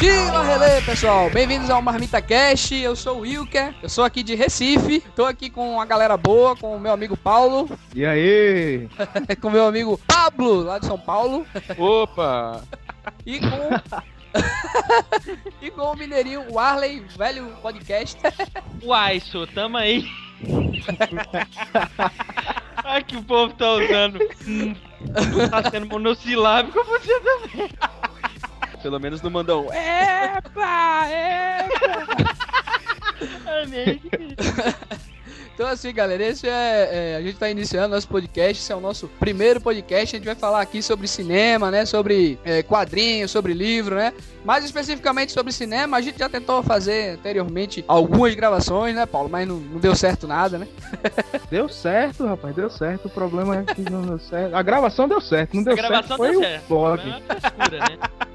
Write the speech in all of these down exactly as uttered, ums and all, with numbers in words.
Fila relê, pessoal, bem-vindos ao Marmita Cast. Eu sou o Wilker, eu sou aqui de Recife. Tô aqui com uma galera boa, com o meu amigo Paulo. E aí? Com o meu amigo Pablo, lá de São Paulo. Opa! E com... e com o mineirinho o Arley, velho podcast. Uai, só, tamo aí. Ai, que o povo tá usando. Hum, tá sendo monossilábico, você também. Pelo menos não mandou um Epa, epa. Amém. Então assim, galera, esse é, é, a gente tá iniciando nosso podcast, esse é o nosso primeiro podcast. A gente vai falar aqui sobre cinema, né, sobre é, quadrinhos, sobre livro, né, mais especificamente sobre cinema. A gente já tentou fazer anteriormente algumas gravações, né, Paulo, mas não, não deu certo nada, né. Deu certo, rapaz, deu certo. O problema é que não deu certo. A gravação deu certo, não deu A gravação certo, foi deu o certo. blog. Foi uma frescura, né?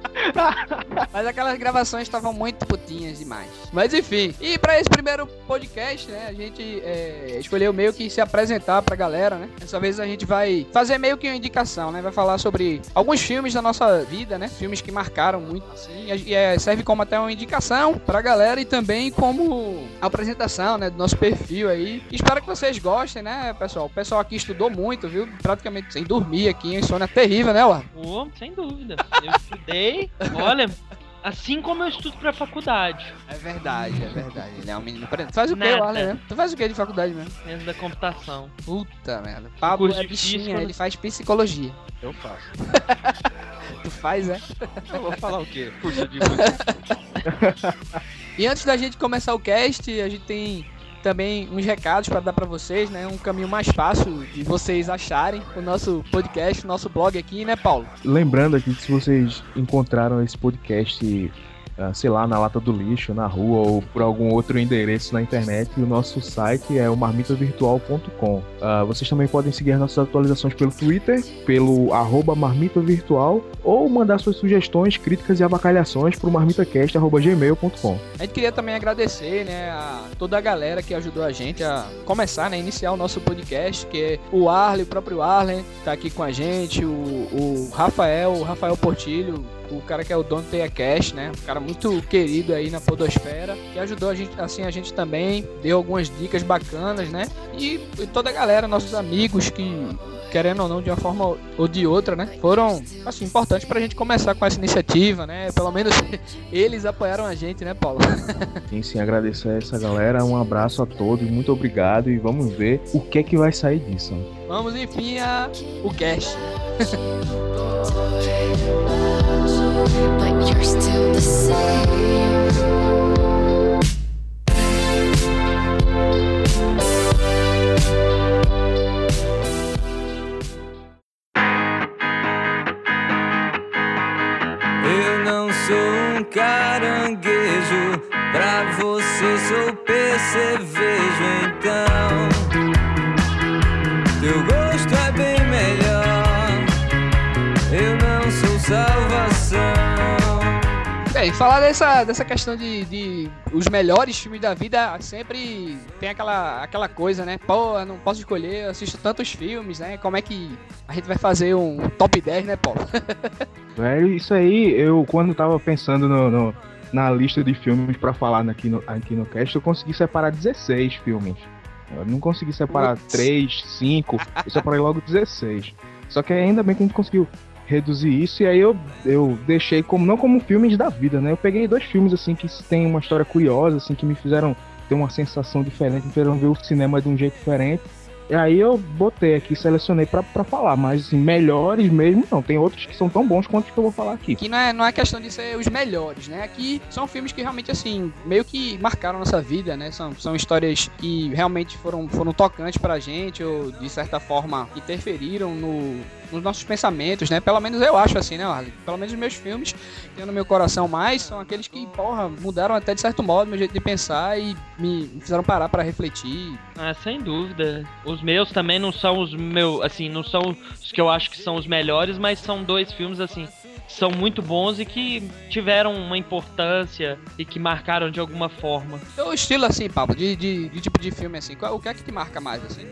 Mas aquelas gravações estavam muito putinhas demais. Mas enfim, e pra esse primeiro podcast, né, a gente é, escolheu meio que se apresentar pra galera, né. Dessa vez a gente vai fazer meio que uma indicação, né, vai falar sobre alguns filmes da nossa vida, né, filmes que marcaram muito, assim, e é, serve como até uma indicação pra galera e também como apresentação, né, do nosso perfil aí. Espero que vocês gostem, né, pessoal. O pessoal aqui estudou muito, viu, praticamente sem dormir aqui, uma insônia terrível, né, Uar? Pô, sem dúvida. Eu estudei, olha, assim como eu estudo pra faculdade. É verdade, é verdade. Ele é um menino preto. Tu faz o quê, Nada. Arley, né? Tu faz o quê de faculdade mesmo? Dentro da computação. Puta merda. Pablo curso é de bichinha, física, ele faz psicologia. Eu faço. Tu faz, é? Eu vou falar o quê? Curso de música. E antes da gente começar o cast, a gente tem também uns recados para dar para vocês, né? Um caminho mais fácil de vocês acharem o nosso podcast, o nosso blog aqui, né, Paulo? Lembrando aqui que se vocês encontraram esse podcast, uh, sei lá, na lata do lixo, na rua ou por algum outro endereço na internet, o nosso site é o marmita virtual ponto com. Uh, vocês também podem seguir as nossas atualizações pelo Twitter, pelo arroba marmitavirtual, ou mandar suas sugestões, críticas e avacalhações pro marmitacast arroba gmail ponto com. A gente queria também agradecer, né, a toda a galera que ajudou a gente a começar, né, iniciar o nosso podcast, que é o Arley, o próprio Arley, tá aqui com a gente, o, o Rafael, o Rafael Portilho, o cara que é o dono do TeiaCast, né, um cara muito querido aí na podosfera, que ajudou a gente, assim, a gente também, deu algumas dicas bacanas, né, e, e toda a galera, nossos amigos que, querendo ou não, de uma forma ou de outra, né, foram, assim, importantes pra gente começar com essa iniciativa, né, pelo menos eles apoiaram a gente, né, Paulo? Sim, sim, agradecer a essa galera, um abraço a todos, muito obrigado e vamos ver o que é que vai sair disso. Vamos, enfim, a... o cast. But you're still the same. Eu não sou um caranguejo, pra você sou percevejo, então teu gosto é bem melhor, eu não sou salvação. Bem, falar dessa, dessa questão de, de os melhores filmes da vida sempre tem aquela, aquela coisa, né? Pô, eu não posso escolher, eu assisto tantos filmes, né? Como é que a gente vai fazer um top dez, né, Paulo? Velho, isso aí, eu quando tava pensando no, no, na lista de filmes pra falar aqui no, aqui no cast, eu consegui separar dezesseis filmes. Eu não consegui separar três, cinco, eu separei logo dezesseis. Só que ainda bem que a gente conseguiu reduzir isso, e aí eu, eu deixei como, não como filmes da vida, né? Eu peguei dois filmes, assim, que tem uma história curiosa, assim, que me fizeram ter uma sensação diferente, me fizeram ver o cinema de um jeito diferente. E aí eu botei aqui, selecionei pra, pra falar, mas assim, melhores mesmo não, tem outros que são tão bons quanto os que eu vou falar aqui. Aqui não é, não é questão de ser os melhores, né? Aqui são filmes que realmente, assim, meio que marcaram nossa vida, né? São, são histórias que realmente foram, foram tocantes pra gente, ou de certa forma interferiram no, nos nossos pensamentos, né? Pelo menos eu acho assim, né, Arley? Pelo menos os meus filmes que tem no meu coração mais são aqueles que, porra, mudaram até de certo modo meu jeito de pensar e me fizeram parar pra refletir. Ah, sem dúvida. Os meus também não são os meus, assim, não são os que eu acho que são os melhores, mas são dois filmes, assim, que são muito bons e que tiveram uma importância e que marcaram de alguma forma. Então, o estilo, assim, Pablo, de, de, de tipo de filme, assim, qual, o que é que te marca mais, assim?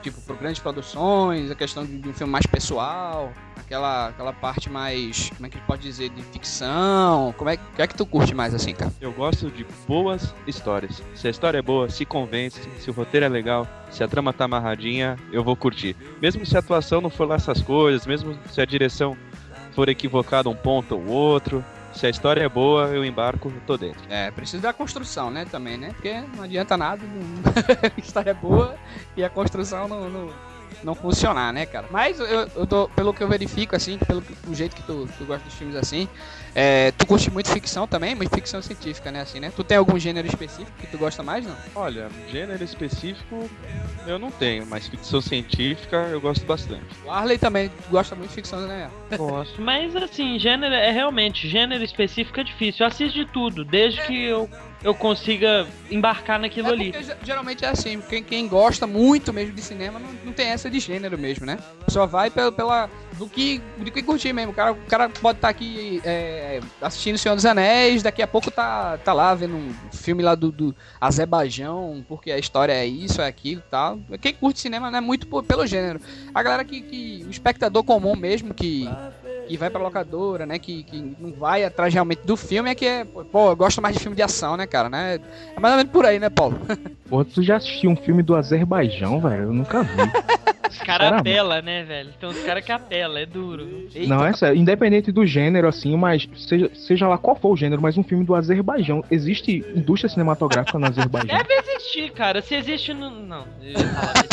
Tipo, por grandes produções, a questão de um filme mais pessoal, aquela, aquela parte mais, como é que a gente pode dizer, de ficção? Como é, que é que tu curte mais assim, cara? Eu gosto de boas histórias. Se a história é boa, se convence, se o roteiro é legal, se a trama tá amarradinha, eu vou curtir. Mesmo se a atuação não for lá essas coisas, mesmo se a direção for equivocada um ponto ou outro, se a história é boa, eu embarco, eu tô dentro. É, precisa da construção, né, também, né? Porque não adianta nada, não... a história é boa e a construção não, não, não funcionar, né, cara? Mas eu, eu tô, pelo que eu verifico, assim, pelo que, o jeito que tu, tu gosta dos filmes assim, é, tu curte muito ficção também, mas ficção científica, né, assim, né? Tu tem algum gênero específico que tu gosta mais, não? Olha, gênero específico eu não tenho, mas ficção científica eu gosto bastante. O Arley também gosta muito de ficção, né? Gosto, mas assim, gênero é realmente, gênero específico é difícil. Eu assisto de tudo, desde que eu, eu consiga embarcar naquilo É ali. porque geralmente é assim, quem, quem gosta muito mesmo de cinema não, não tem essa de gênero mesmo, né? Só vai pela, pela do que do que curtir mesmo. O cara, o cara pode estar aqui é, assistindo O Senhor dos Anéis, daqui a pouco tá, tá lá vendo um filme lá do, do Azerbaijão, porque a história é isso, é aquilo e tal. Quem curte cinema não é muito por, pelo gênero. A galera que, que o espectador comum mesmo, que que vai pra locadora, né, que, que não vai atrás realmente do filme, é que é, pô, eu gosto mais de filme de ação, né, cara, né? É mais ou menos por aí, né, Paulo? Pô, tu já assistiu um filme do Azerbaijão, velho? Eu nunca vi. Os caras apelam, né, velho? Tem uns caras que apelam, é duro. Eita. Não, é sério, independente do gênero, assim, mas seja, seja lá qual for o gênero, mas um filme do Azerbaijão, existe indústria cinematográfica no Azerbaijão? Deve existir, cara. Se existe, não. Não. Eu ia falar,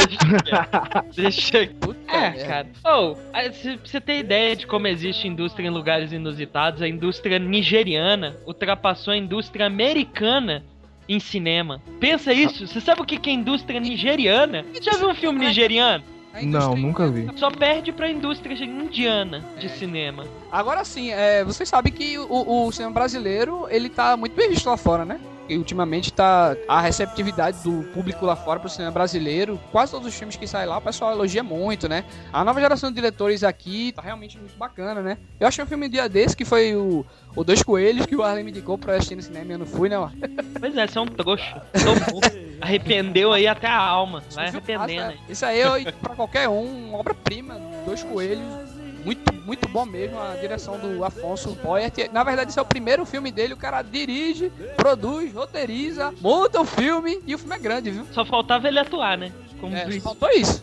deixa, deixa, deixa. É, cara. Ou, oh, se você ter ideia de como existe indústria em lugares inusitados, a indústria nigeriana ultrapassou a indústria americana em cinema. Pensa isso. Você sabe o que é indústria nigeriana? Já viu um filme nigeriano? Não, nunca vi. Só perde pra indústria indiana de é. cinema. Agora sim, é, vocês sabem que o, o cinema brasileiro, ele tá muito bem visto lá fora, né? E ultimamente tá a receptividade do público lá fora pro cinema brasileiro. Quase todos os filmes que saem lá, o pessoal elogia muito, né? A nova geração de diretores aqui tá realmente muito bacana, né? Eu achei um filme um dia desse que foi o, o Dois Coelhos, que o Arlen me indicou pra assistir no cinema e eu não fui, né? Ó. Pois é, você é um trouxa. Arrependeu aí até a alma. Vai arrependendo aí. Isso aí, eu, pra qualquer um, uma obra-prima, Dois Coelhos. Muito, muito bom mesmo a direção do Afonso Poyert. Na verdade, esse é o primeiro filme dele. O cara dirige, produz, roteiriza, monta o filme e o filme é grande, viu? Só faltava ele atuar, né? Como é, juiz. só faltou isso.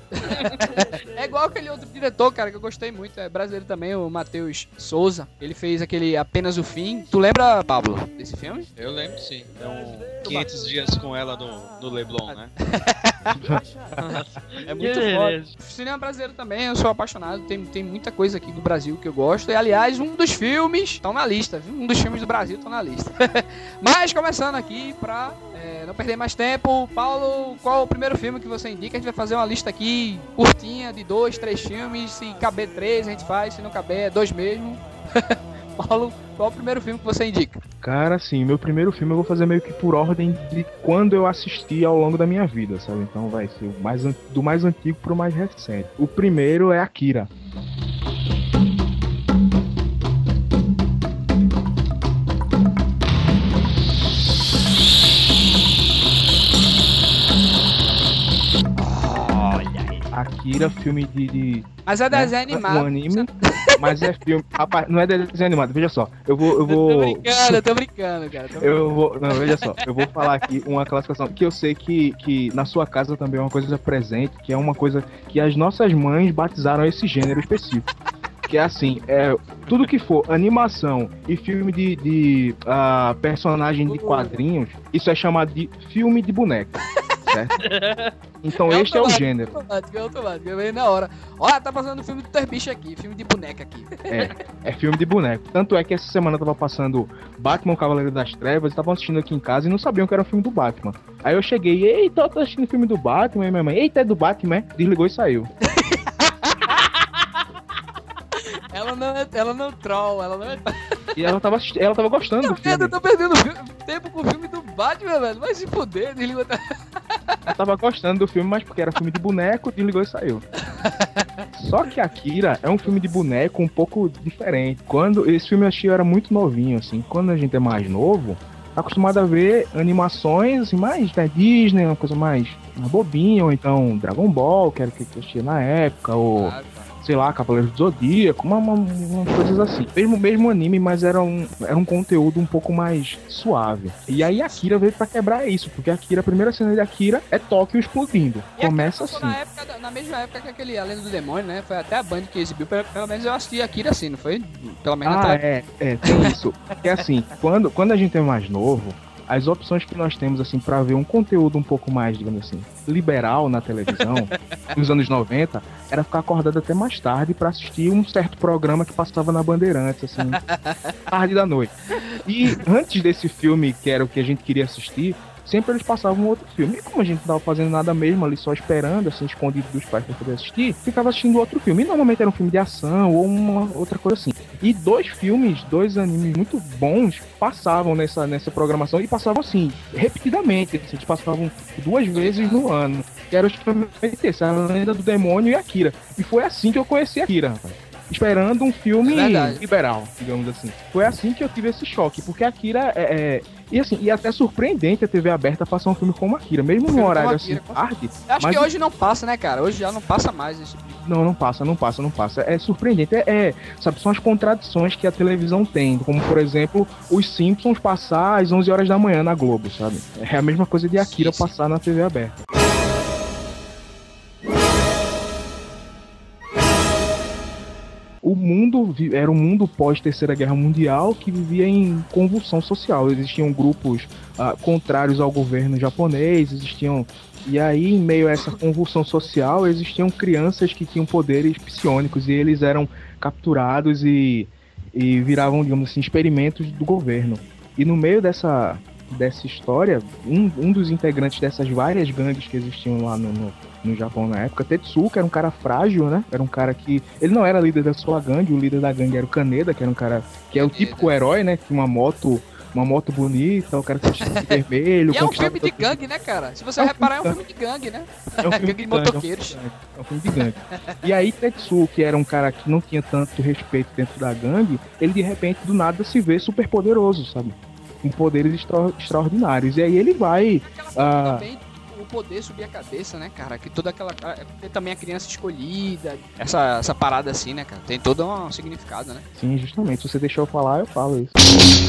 É igual aquele outro diretor, cara, que eu gostei muito. É brasileiro também, o Matheus Souza. Ele fez aquele Apenas o Fim. Tu lembra, Pablo, desse filme? Eu lembro, sim. É um quinhentos dias com ela no, no Leblon, né? É muito foda. Cinema brasileiro também, eu sou apaixonado. Tem, tem muita coisa aqui do Brasil que eu gosto. E, aliás, um dos filmes estão na lista, viu? Um dos filmes do Brasil estão na lista. Mas, começando aqui, pra é, não perder mais tempo, Paulo, qual o primeiro filme que você indica? A gente vai fazer uma lista aqui curtinha de dois, três filmes. Se caber três, a gente faz. Se não caber, é dois mesmo. Paulo, qual o primeiro filme que você indica? Cara, assim, meu primeiro filme eu vou fazer meio que por ordem de quando eu assisti ao longo da minha vida, sabe? Então vai ser o mais, do mais antigo pro mais recente. O primeiro é Akira. Akira, filme de... de mas é desenho né? animado. Um anime, mas é filme... Rapaz, não é desenho animado, veja só. Eu vou... Eu, vou... eu tô brincando, eu tô brincando, cara. Tô brincando. Eu vou... Não, veja só. Eu vou falar aqui uma classificação que eu sei que, que na sua casa também é uma coisa presente, que é uma coisa que as nossas mães batizaram esse gênero específico. Que é assim, é, tudo que for animação e filme de, de uh, personagem de quadrinhos, isso é chamado de filme de boneca. Certo? Então é este é o gênero. Automático, é automático. Eu veio na hora. Olha, tá passando filme do Terbiche aqui, filme de boneca aqui. É, é filme de boneco. Tanto é que essa semana eu tava passando Batman, o Cavaleiro das Trevas, estavam assistindo aqui em casa e não sabiam que era um filme do Batman. Aí eu cheguei, eita, eu tô assistindo o filme do Batman, e minha mãe, eita, é do Batman, desligou e saiu. Ela não é, ela não troll, ela não é... E ela tava, ela tava gostando do filme. Eu tô perdendo tempo com o filme do Batman, velho. Vai se fuder, desligou. Ela tava gostando do filme, mas porque era filme de boneco, desligou e saiu. Só que Akira é um filme de boneco um pouco diferente. Quando esse filme eu achei eu era muito novinho, assim. Quando a gente é mais novo, tá acostumado a ver animações assim, mais da Disney, uma coisa mais, mais bobinha, ou então Dragon Ball, que era o que eu assistia na época, ou... sei lá, Cavaleiros do Zodíaco, uma, uma, uma coisas assim. Mesmo, mesmo anime, mas era um, era um conteúdo um pouco mais suave. E aí a Akira veio pra quebrar isso, porque a Akira, a primeira cena de Akira é Tóquio explodindo. E Começa assim. Na, época, na mesma época que aquele A Lenda do Demônio, né? Foi até a Band que exibiu, pelo, pelo menos eu assisti Akira assim, não foi? Pelo menos Ah, até... é, é, tem isso. Porque assim, quando, quando a gente é mais novo, as opções que nós temos, assim, pra ver um conteúdo um pouco mais, digamos assim, liberal na televisão, nos anos noventa, era ficar acordado até mais tarde pra assistir um certo programa que passava na Bandeirantes, assim, tarde da noite. E antes desse filme, que era o que a gente queria assistir, sempre eles passavam um outro filme. E como a gente não tava fazendo nada mesmo ali, só esperando, assim, escondido dos pais pra poder assistir, ficava assistindo outro filme. E normalmente era um filme de ação ou uma outra coisa assim. E dois filmes, dois animes muito bons passavam nessa, nessa programação e passavam assim, repetidamente. Assim, eles passavam duas vezes no ano. Que era justamente esse, A Lenda do Demônio e Akira. E foi assim que eu conheci Akira, rapaz. Esperando um filme É liberal, digamos assim. Foi assim que eu tive esse choque, porque Akira é... é e assim, e até surpreendente a T V aberta passar um filme como Akira, mesmo no horário Akira, assim, tarde. Acho mas... que hoje não passa, né, cara? Hoje já não passa mais esse tipo. Não, não passa, não passa, não passa. É surpreendente, é, é, sabe, são as contradições que a televisão tem, como, por exemplo, os Simpsons passar às onze horas da manhã na Globo, sabe? É a mesma coisa de Akira sim, sim. passar na T V aberta. O mundo era um mundo pós-Terceira Guerra Mundial que vivia em convulsão social. Existiam grupos uh, contrários ao governo japonês, existiam... E aí, em meio a essa convulsão social, existiam crianças que tinham poderes psionicos e eles eram capturados e, e viravam, digamos assim, experimentos do governo. E no meio dessa, dessa história, um, um dos integrantes dessas várias gangues que existiam lá no... no no Japão na época, Tetsuka era um cara frágil, né? Era um cara que... Ele não era líder da sua gangue, o líder da gangue era o Kaneda, que era um cara... Que é o típico herói, né? Tinha uma moto... Uma moto bonita, o cara que veste vermelho... E é um filme de gangue, né, cara? Se você é reparar, um é um filme de gangue, né? É um filme gangue de motoqueiros. É um filme de gangue. E aí, Tetsuka, que era um cara que não tinha tanto respeito dentro da gangue, ele, de repente, do nada, se vê super poderoso, sabe? Com poderes extra... extraordinários. E aí ele vai... Uh... poder subir a cabeça, né, cara? Que toda aquela... Tem também a criança escolhida. Essa, essa parada assim, né, cara? Tem todo um significado, né? Sim, justamente. Se você deixou eu falar, eu falo isso.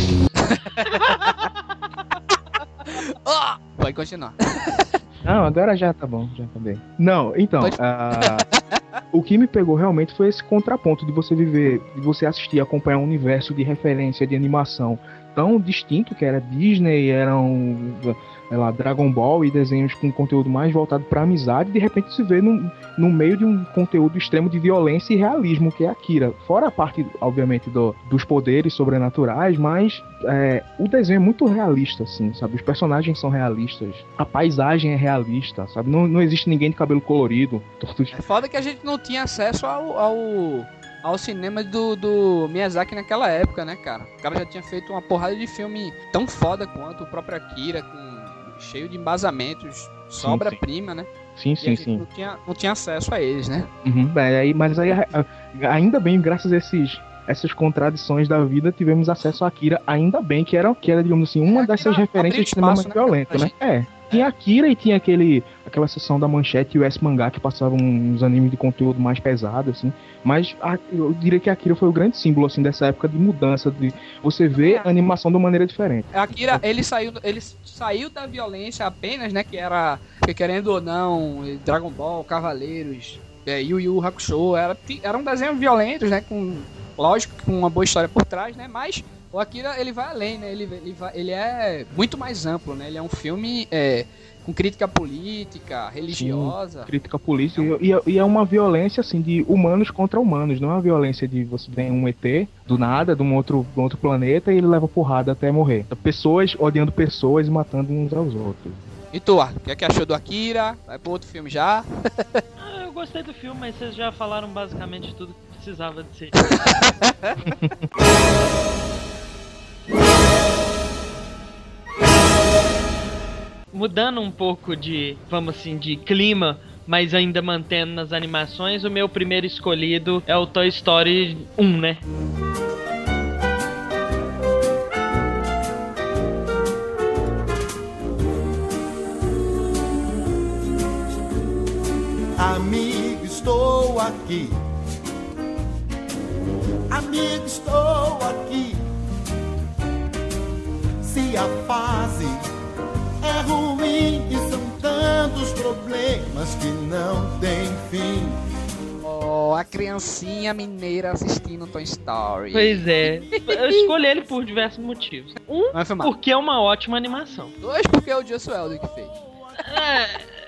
Oh! Pode continuar. Não, agora já tá bom, já tá bem. Não, então... Uh, o que me pegou realmente foi esse contraponto de você viver, de você assistir, acompanhar um universo de referência de animação tão distinto, que era Disney, eram... lá, Dragon Ball e desenhos com conteúdo mais voltado pra amizade, de repente se vê no, no meio de um conteúdo extremo de violência e realismo, que é Akira. Fora a parte, obviamente, do, dos poderes sobrenaturais, mas é, o desenho é muito realista, assim, sabe? Os personagens são realistas, a paisagem é realista, sabe? Não, não existe ninguém de cabelo colorido. Todos... É foda que a gente não tinha acesso ao... ao... ao cinema do, do Miyazaki naquela época, né, cara? O cara já tinha feito uma porrada de filme tão foda quanto o próprio Akira, com cheio de embasamentos, sobra-prima, né? Sim, sim, sim. Não tinha, não tinha acesso a eles, né? Uhum, é, aí, mas aí, ainda bem, graças a esses, essas contradições da vida, tivemos acesso a Akira, ainda bem, que era, que era digamos assim, uma é, dessas referências de cinema mais violento, né? É. Tinha Akira e tinha aquele, aquela sessão da Manchete e o S-Mangá que passavam uns animes de conteúdo mais pesado, assim. Mas a, eu diria que Akira foi o grande símbolo, assim, dessa época de mudança, de você ver a animação de uma maneira diferente. Akira, ele saiu, ele saiu da violência apenas, né, que era, que querendo ou não, Dragon Ball, Cavaleiros, é, Yu Yu Hakusho, era, eram desenhos violentos, né, com, lógico, com uma boa história por trás, né, mas... O Akira, ele vai além, né? Ele, ele, vai, ele é muito mais amplo, né? Ele é um filme é, com crítica política, religiosa. Sim, crítica política. E, e, e é uma violência, assim, de humanos contra humanos. Não é uma violência de você vem um E T do nada, de um outro, de um outro planeta, e ele leva porrada até morrer. Pessoas odiando pessoas e matando uns aos outros. E tu, Arthur, o que é que achou do Akira? Vai pro outro filme já? Ah, eu gostei do filme, mas vocês já falaram basicamente tudo que precisava de ser. Mudando um pouco de, vamos assim, de clima, mas ainda mantendo nas animações, o meu primeiro escolhido é o Toy Story um, né? amigo, estou aqui. Amigo, estou aqui. Se a fase é ruim e são tantos problemas que não tem fim. Oh, a criancinha mineira assistindo Toy Story. Pois é. Eu escolhi ele por diversos motivos. Um, Vai filmar. porque é uma ótima animação. Dois, porque é o Joss Whedon que fez. É.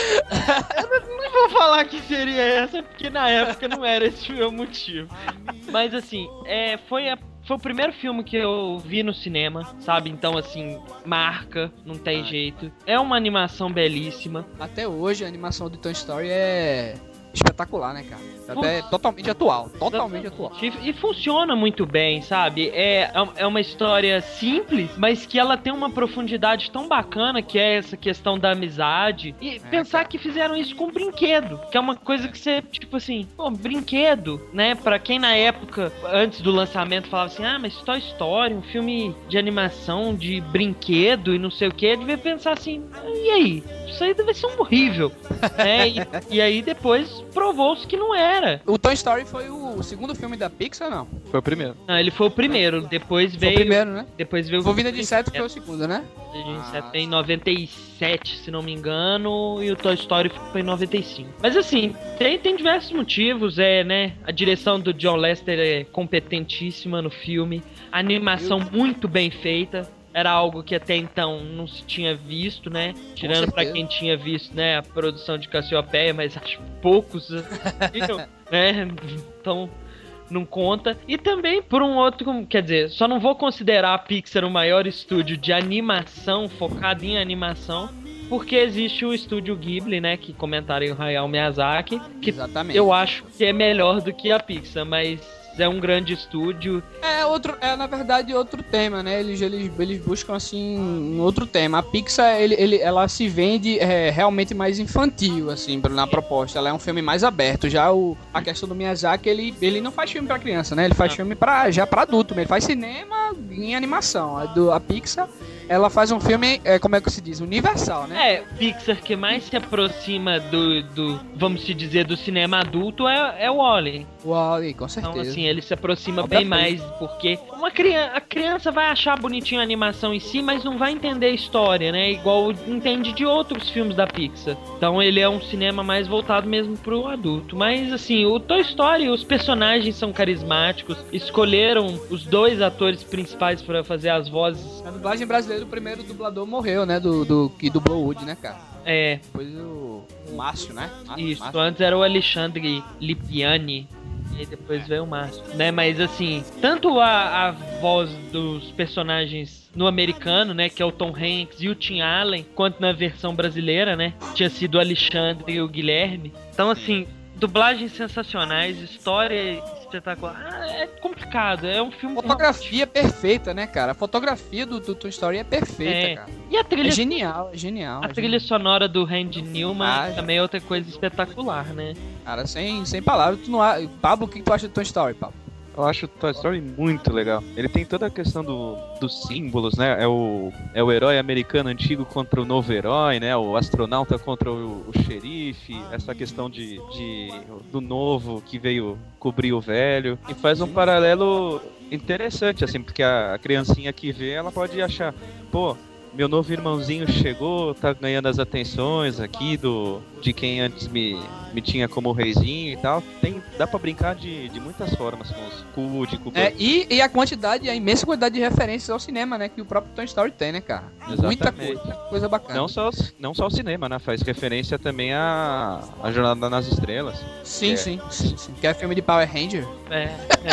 Eu não vou falar que seria essa, porque na época não era esse o meu motivo. Mas assim, é, foi, a, foi o primeiro filme que eu vi no cinema, sabe? Então assim, marca, não tem Ah. jeito. É uma animação belíssima. Até hoje a animação de Toy Story é espetacular, né, cara? Até totalmente atual. Totalmente atual. E, e funciona muito bem, sabe? É, é uma história simples, mas que ela tem uma profundidade tão bacana, que é essa questão da amizade. E pensar cara. que fizeram isso com brinquedo, que é uma coisa que você, tipo assim, pô, brinquedo, né? Pra quem na época, antes do lançamento, falava assim, ah, mas Toy Story, um filme de animação, de brinquedo e não sei o que, devia pensar assim, e aí? Isso aí deve ser um horrível, né? E, e aí depois provou-se que não era. O Toy Story foi o segundo filme da Pixar, não? Foi o primeiro. Não, ele foi o primeiro, depois Foi veio... o primeiro, né? Depois veio Foi o Vida de Inseto que foi o segundo, né? Vida de Inseto Ah, foi em noventa e sete, se não me engano, e o Toy Story foi em noventa e cinco. Mas assim, tem, tem diversos motivos, é, né? A direção do John Lasseter é competentíssima no filme, a animação muito bem feita. Era algo que até então não se tinha visto, né? Tirando pra quem tinha visto, né, a produção de Cassiopeia, mas acho que poucos viram, né? Então não conta. E também por um outro, quer dizer, só não vou considerar a Pixar o maior estúdio de animação, focado em animação, porque existe o estúdio Ghibli, né, que comentaram o Hayao Miyazaki, que Exatamente. eu acho que é melhor do que a Pixar, mas é um grande estúdio. É outro, é na verdade outro tema, né? Eles, eles, eles buscam assim um outro tema. A Pixar, ele, ele, ela se vende é, realmente mais infantil, assim, na proposta. Ela é um filme mais aberto. Já o, a questão do Miyazaki, ele, ele não faz filme pra criança, né? Ele faz filme pra, já pra adulto, ele faz cinema em animação. A, do, a Pixar, ela faz um filme, é, como é que se diz? Universal, né? É, Pixar que mais se aproxima do, do vamos se dizer, do cinema adulto é, é o Wall-E. O Wall-E, com certeza. Então, assim, ele se aproxima Obra bem mais, porque uma criança, a criança vai achar bonitinho a animação em si, mas não vai entender a história, né? Igual entende de outros filmes da Pixar. Então ele é um cinema mais voltado mesmo pro adulto. Mas, assim, o Toy Story, os personagens são carismáticos, escolheram os dois atores principais para fazer as vozes. Na dublagem brasileira, o primeiro dublador morreu, né? Do, do que dublou o Woody, né, cara? É, Depois o, o Márcio, né? Márcio, isso. Márcio. Antes era o Alexandre Lipiani. E depois veio o Márcio, né? Mas assim, tanto a, a voz dos personagens no americano, né? Que é o Tom Hanks e o Tim Allen, quanto na versão brasileira, né? Tinha sido o Alexandre e o Guilherme. Então, assim, dublagens sensacionais, história espetacular. Ah, é complicado, é um filme... Fotografia perfeita, né, cara? A fotografia do, do Toy Story é perfeita, É. cara. E a trilha, É genial, é genial. a é trilha sonora do Randy Newman Ah, também é outra coisa espetacular, né? genial. Cara, sem, sem palavras. Tu não há... Pablo, o que tu acha do Toy Story, Pablo? Eu acho o Toy Story muito legal. Ele tem toda a questão do, dos símbolos, né? É o, é o herói americano antigo contra o novo herói, né? O astronauta contra o, o xerife. Essa questão de, de do novo que veio cobrir o velho. E faz um paralelo interessante, assim, porque a, a criancinha que vê, ela pode achar, pô, meu novo irmãozinho chegou, tá ganhando as atenções aqui do de quem antes me, me tinha como reizinho e tal. Tem, dá pra brincar de, de muitas formas com, os, com o Woody, com o É, Buzz. e, e a quantidade, a imensa quantidade de referências ao cinema, né? Que o próprio Toy Story tem, né, cara? Muita Exatamente. coisa, muita coisa bacana. Não só, não só o cinema, né? Faz referência também à, à Jornada nas Estrelas. Sim, É. sim, sim, sim. Que é filme de Power Ranger. É,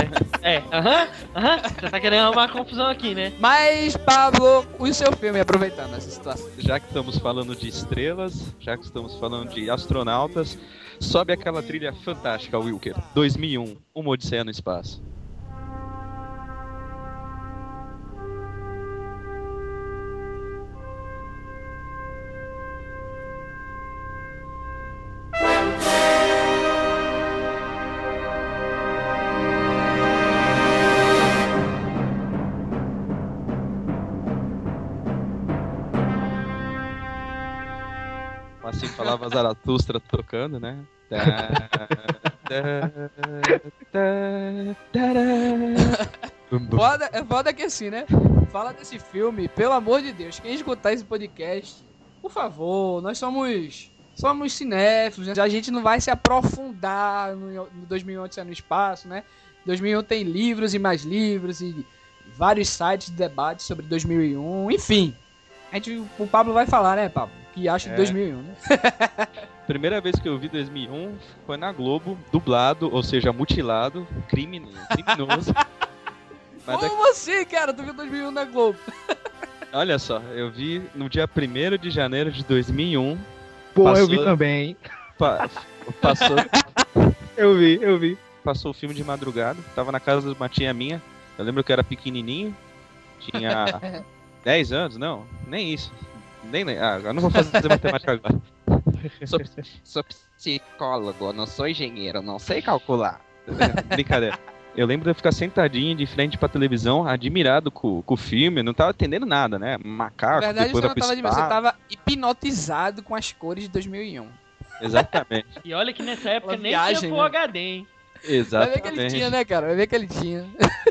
é, é, aham, aham. Você tá querendo arrumar confusão aqui, né? Mas, Pablo, o seu filme, aproveitando essa situação. Já que estamos falando de estrelas, já que estamos falando de astronautas, sobe aquela trilha fantástica, Wilker. dois mil e um, Uma Odisseia no Espaço. Assim fala tava Zaratustra tocando, né? Tá, tá, tá, tará. Foda, é foda que assim, né? Fala desse filme, pelo amor de Deus. Quem escutar esse podcast, por favor, nós somos somos cinéfilos, né? A gente não vai se aprofundar no, no dois mil e um Odisseia no Espaço, né? dois mil e um tem livros e mais livros e vários sites de debate sobre dois mil e um, enfim. A gente, o Pablo vai falar, né, Pablo? O que acha É. de dois mil e um, né? Primeira vez que eu vi dois mil e um foi na Globo, dublado, ou seja, mutilado, crimino, criminoso. Mas Como assim, cara? Tu viu dois mil e um na Globo? olha só, eu vi no dia primeiro de janeiro de dois mil e um. Pô, eu Passou- vi também, hein? pa- passou, Eu vi, eu vi. passou o filme de madrugada. Tava na casa de uma tia minha. Eu lembro que eu era pequenininho. Tinha dez anos, não, nem isso. Nem, nem ah, eu não vou fazer matemática agora. Sou, sou psicólogo, não sou engenheiro, não sei calcular. Brincadeira. Eu lembro de eu ficar sentadinho de frente pra televisão, admirado com, com o filme. Eu não tava entendendo nada, né? Macaco, Na verdade, depois você vai não pro tava de você espaço. tava hipnotizado com as cores de dois mil e um. Exatamente. E olha que nessa época Uma nem viagem, tinha né? Full H D, hein? Vai ver que ele tinha, Exatamente. né, cara? Vai ver que ele tinha.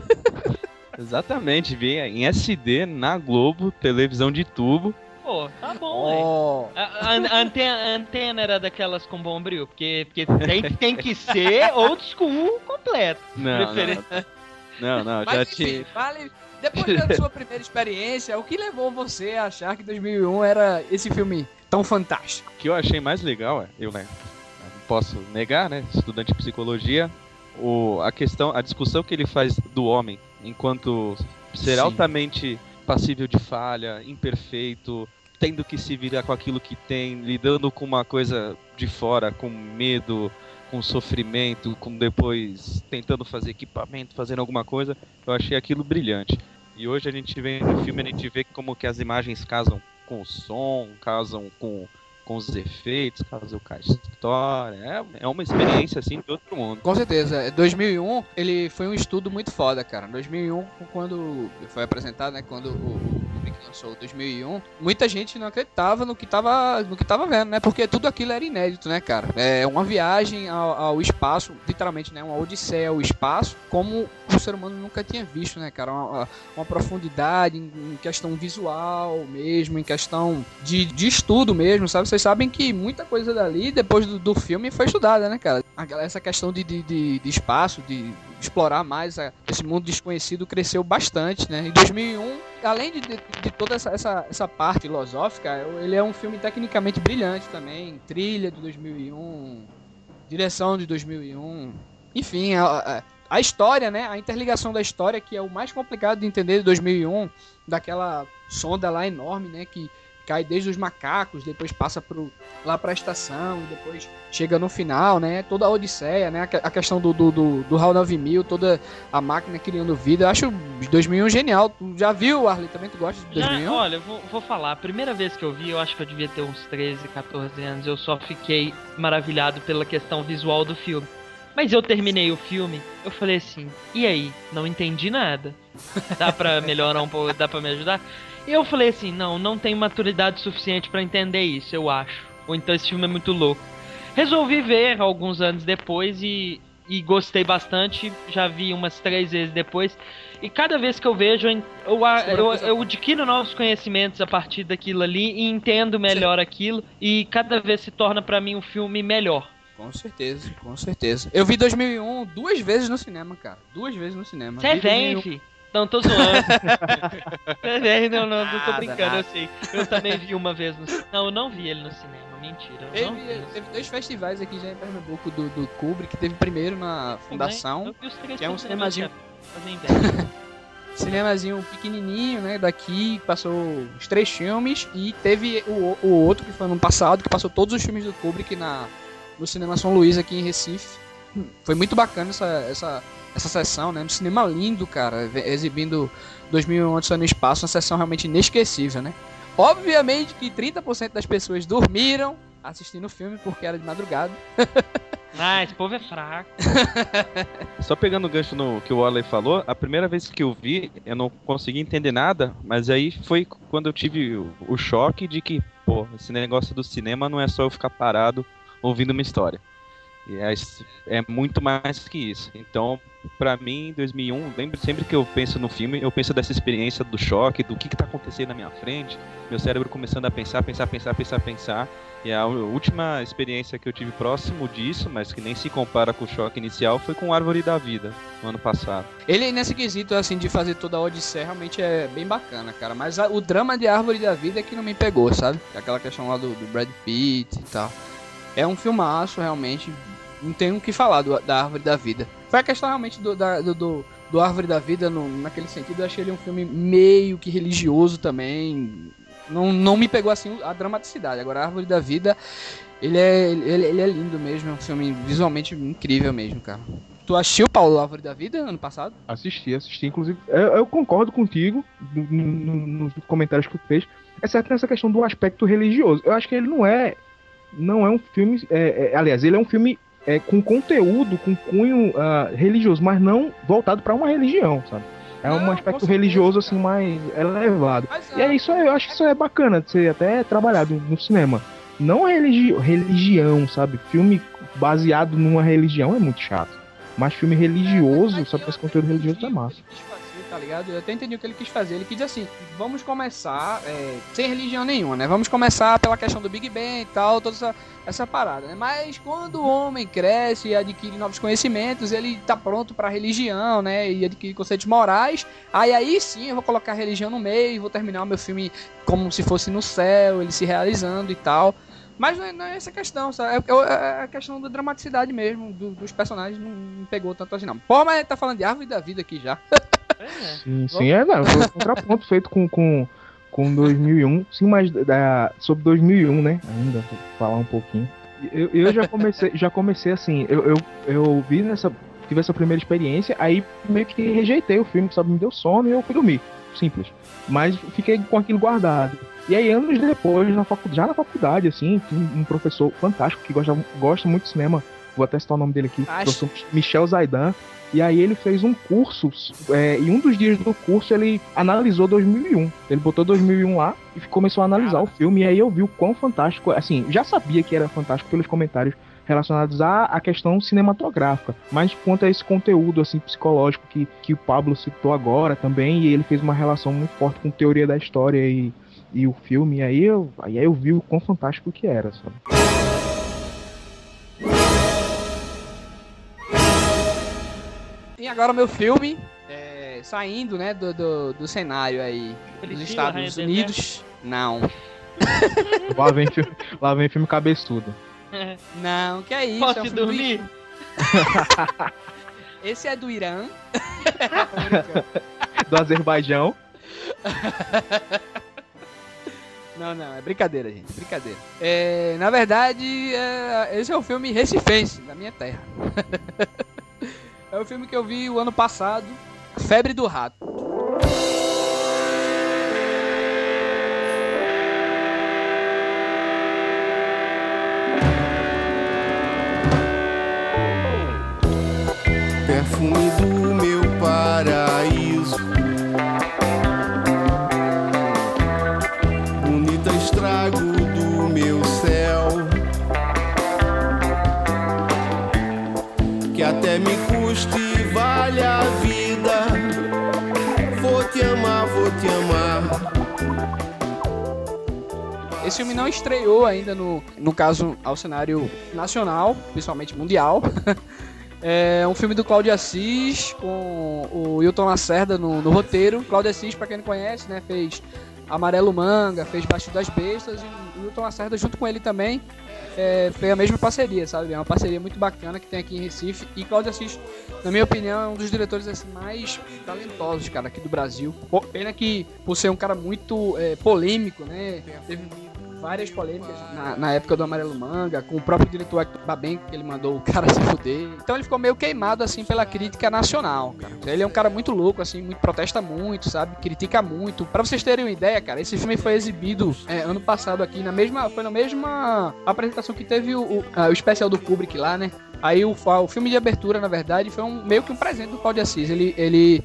Exatamente. Vi em S D, na Globo, televisão de tubo. Pô, tá bom, hein? Oh. A, a- a antena, a antena era daquelas com bombril, porque, porque tem, tem que ser old school completo. Não, Preferência. não, não, não, já Mas enfim, tinha. vale. Depois da sua primeira experiência, o que levou você a achar que dois mil e um era esse filme tão fantástico? O que eu achei mais legal é, eu né, não posso negar, né, estudante de psicologia, o, a questão, a discussão que ele faz do homem enquanto ser Sim. altamente passível de falha, imperfeito, tendo que se virar com aquilo que tem, lidando com uma coisa de fora, com medo, com sofrimento, com depois tentando fazer equipamento, fazendo alguma coisa, eu achei aquilo brilhante. E hoje a gente vê no filme, a gente vê como que as imagens casam com o som, casam com, com os efeitos, casam com a história. É, é uma experiência assim de outro mundo. Com certeza. dois mil e um, ele foi um estudo muito foda, cara. dois mil e um, quando foi apresentado, né, quando o, o Kubrick lançou dois mil e um, muita gente não acreditava no que tava, no que tava vendo, né? Porque tudo aquilo era inédito, né, cara? É uma viagem ao, ao espaço, literalmente, né, uma odisseia ao espaço, como o ser humano nunca tinha visto, né, cara? Uma, uma profundidade em, em questão visual mesmo, em questão de, de estudo mesmo, sabe? Vocês sabem que muita coisa dali, depois do, do filme, foi estudada, né, cara? Aquela- Essa questão de, de, de, de espaço, de explorar mais a- esse mundo desconhecido cresceu bastante, né? Em dois mil e um, além de, de, de toda essa, essa, essa parte filosófica, ele é um filme tecnicamente brilhante também. Trilha de dois mil e um, direção de dois mil e um, enfim, a, a, a história, né? A interligação da história, que é o mais complicado de entender de dois mil e um, daquela sonda lá enorme, né? Que cai desde os macacos, depois passa pro, lá pra estação, e depois chega no final, né? Toda a odisseia, né? A, que- a questão do, do, do, do HAL nove mil, toda a máquina criando vida. Eu acho dois mil e um genial. Tu já viu, Arley? Também tu gosta de dois mil e um? Já, olha, eu vou, vou falar. A primeira vez que eu vi, eu acho que eu devia ter uns treze, quatorze anos. Eu só fiquei maravilhado pela questão visual do filme. Mas eu terminei o filme, eu falei assim, e aí? Não entendi nada. Dá pra melhorar um pouco? Dá pra me ajudar? E eu falei assim, não, não tenho maturidade suficiente pra entender isso, eu acho. Ou então esse filme é muito louco. Resolvi ver alguns anos depois e, e gostei bastante. Já vi umas três vezes depois. E cada vez que eu vejo, eu, eu, eu, eu adquiro novos conhecimentos a partir daquilo ali e entendo melhor aquilo. E cada vez se torna pra mim um filme melhor. Com certeza, com certeza. Eu vi dois mil e um duas vezes no cinema, cara. Duas vezes no cinema. Você é Vi dois mil e velho, um. fi. Não, tô zoando. Você é velho, não, não, não tô Nada, brincando, nada. eu sei. Eu também vi uma vez no cinema. Não, eu não vi ele no cinema, mentira. Eu não vi Teve, no teve dois festivais aqui já em Pernambuco do, do Kubrick, que teve primeiro na Fundação, Eu vi os três que é um no cinema, cinemazinho, fazer inveja. cinemazinho pequenininho, né, daqui, que passou os três filmes, e teve o, o outro, que foi no ano passado, que passou todos os filmes do Kubrick na, no Cinema São Luís, aqui em Recife. Foi muito bacana essa, essa, essa sessão, né, um cinema lindo, cara, ve- exibindo dois mil e um Odisseia no Espaço, uma sessão realmente inesquecível, né. Obviamente que trinta por cento das pessoas dormiram assistindo o filme, porque era de madrugada. Ah, esse povo é fraco. Só pegando o gancho no que o Warley falou, a primeira vez que eu vi, eu não consegui entender nada, mas aí foi quando eu tive o, o choque de que, pô, esse negócio do cinema não é só eu ficar parado ouvindo uma história. E é, é muito mais que isso. Então, pra mim, em dois mil e um, lembro sempre que eu penso no filme, eu penso dessa experiência do choque, do que que tá acontecendo na minha frente, meu cérebro começando a pensar, pensar, pensar, pensar, pensar. E a última experiência que eu tive próximo disso, mas que nem se compara com o choque inicial, foi com Árvore da Vida, no ano passado. Ele, nesse quesito, assim, de fazer toda a Odisseia, realmente é bem bacana, cara. Mas a, o drama de Árvore da Vida é que não me pegou, sabe? Aquela questão lá do, do Brad Pitt e tal. É um filmaço, realmente. Não tenho o que falar do, da Árvore da Vida. Foi a questão, realmente, do, da, do, do, do Árvore da Vida, no, naquele sentido. Eu achei ele um filme meio que religioso também. Não, não me pegou, assim, a dramaticidade. Agora, a Árvore da Vida, ele é, ele, ele é lindo mesmo. É um filme visualmente incrível mesmo, cara. Tu assistiu, Paulo, a Árvore da Vida, ano passado? Assisti, assisti. Inclusive, eu, eu concordo contigo no, no, nos comentários que tu fez, exceto nessa questão do aspecto religioso. Eu acho que ele não é, não é um filme... É, é, aliás, ele é um filme é, com conteúdo, com cunho uh, religioso, mas não voltado para uma religião, sabe? É não, um aspecto religioso, assim, mais elevado. Mas, e é isso aí, eu acho que isso é bacana de ser até trabalhado no cinema. Não religi- religião, sabe? Filme baseado numa religião é muito chato. Mas filme religioso, só pra esse conteúdo religioso é massa. Tá ligado? Eu até entendi o que ele quis fazer. Ele quis dizer assim, vamos começar é, sem religião nenhuma, né? Vamos começar pela questão do Big Bang e tal, toda essa, essa parada, né? Mas quando o homem cresce e adquire novos conhecimentos, ele tá pronto pra religião, né? E adquire conceitos morais. Aí aí sim eu vou colocar a religião no meio e vou terminar o meu filme como se fosse no céu, ele se realizando e tal. Mas não é, não é essa questão, sabe? É, é a questão da dramaticidade mesmo, do, dos personagens não, não pegou tanto assim, não. Pô, mas tá falando de Árvore da Vida aqui já. Sim, sim, é, não, foi um contraponto feito com, com, com dois mil e um, sim, mas da, sobre dois mil e um, né, ainda, vou falar um pouquinho. Eu, eu já comecei, já comecei assim, eu, eu, eu vi nessa, tive essa primeira experiência, aí meio que rejeitei o filme, sabe, me deu sono e eu fui dormir, simples. Mas fiquei com aquilo guardado. E aí, anos depois, na facu, já na faculdade, assim, tinha um professor fantástico que gosta, gosta muito de cinema, vou até citar o nome dele aqui, o professor Michel Zaidan. E aí ele fez um curso, é, e um dos dias do curso ele analisou dois mil e um. Ele botou dois mil e um lá e começou a analisar ah. o filme, e aí eu vi o quão fantástico, assim, já sabia que era fantástico pelos comentários relacionados à, à questão cinematográfica, mas quanto a esse conteúdo, assim, psicológico que, que o Pablo citou agora também, e ele fez uma relação muito forte com teoria da história e, e o filme, e aí eu, aí eu vi o quão fantástico que era, sabe? E agora o meu filme, é, saindo, né, do, do, do cenário aí dos Estados Unidos. Não. Lá vem filme, lá vem filme cabeçudo. Não, que é isso? Posso é um dormir? Do... Esse é do Irã. Do Azerbaijão. Não, não, é brincadeira, gente, brincadeira. É, na verdade, é, esse é um filme recifense, da minha terra. É o filme que eu vi o ano passado, Febre do Rato. Perfume do meu paraíso, bonita estrago do meu céu, que até me custe vale a vida. Vou te amar, vou te amar. Esse filme não estreou ainda no, no caso, ao cenário nacional, principalmente mundial. É um filme do Cláudio Assis, com o Wilton Lacerda no, no roteiro. Cláudio Assis, pra quem não conhece, né, fez Amarelo Manga, fez Baixo das Bestas, e o Wilton Lacerda junto com ele também é, fez a mesma parceria, sabe? É uma parceria muito bacana que tem aqui em Recife. E Cláudio Assis, na minha opinião, é um dos diretores assim, mais talentosos, cara, aqui do Brasil. Pena que, por ser um cara muito é, polêmico, né, teve várias polêmicas na, na época do Amarelo Manga, com o próprio diretor Hector Babenco, que ele mandou o cara se fuder. Então ele ficou meio queimado, assim, pela crítica nacional, cara. Ele é um cara muito louco, assim, muito, protesta muito, sabe? Critica muito. Pra vocês terem uma ideia, cara, esse filme foi exibido é, ano passado aqui, na mesma, foi na mesma apresentação que teve o, o, a, o especial do Kubrick lá, né? Aí o, o filme de abertura, na verdade, foi um, meio que um presente do Cláudio Assis. Ele... ele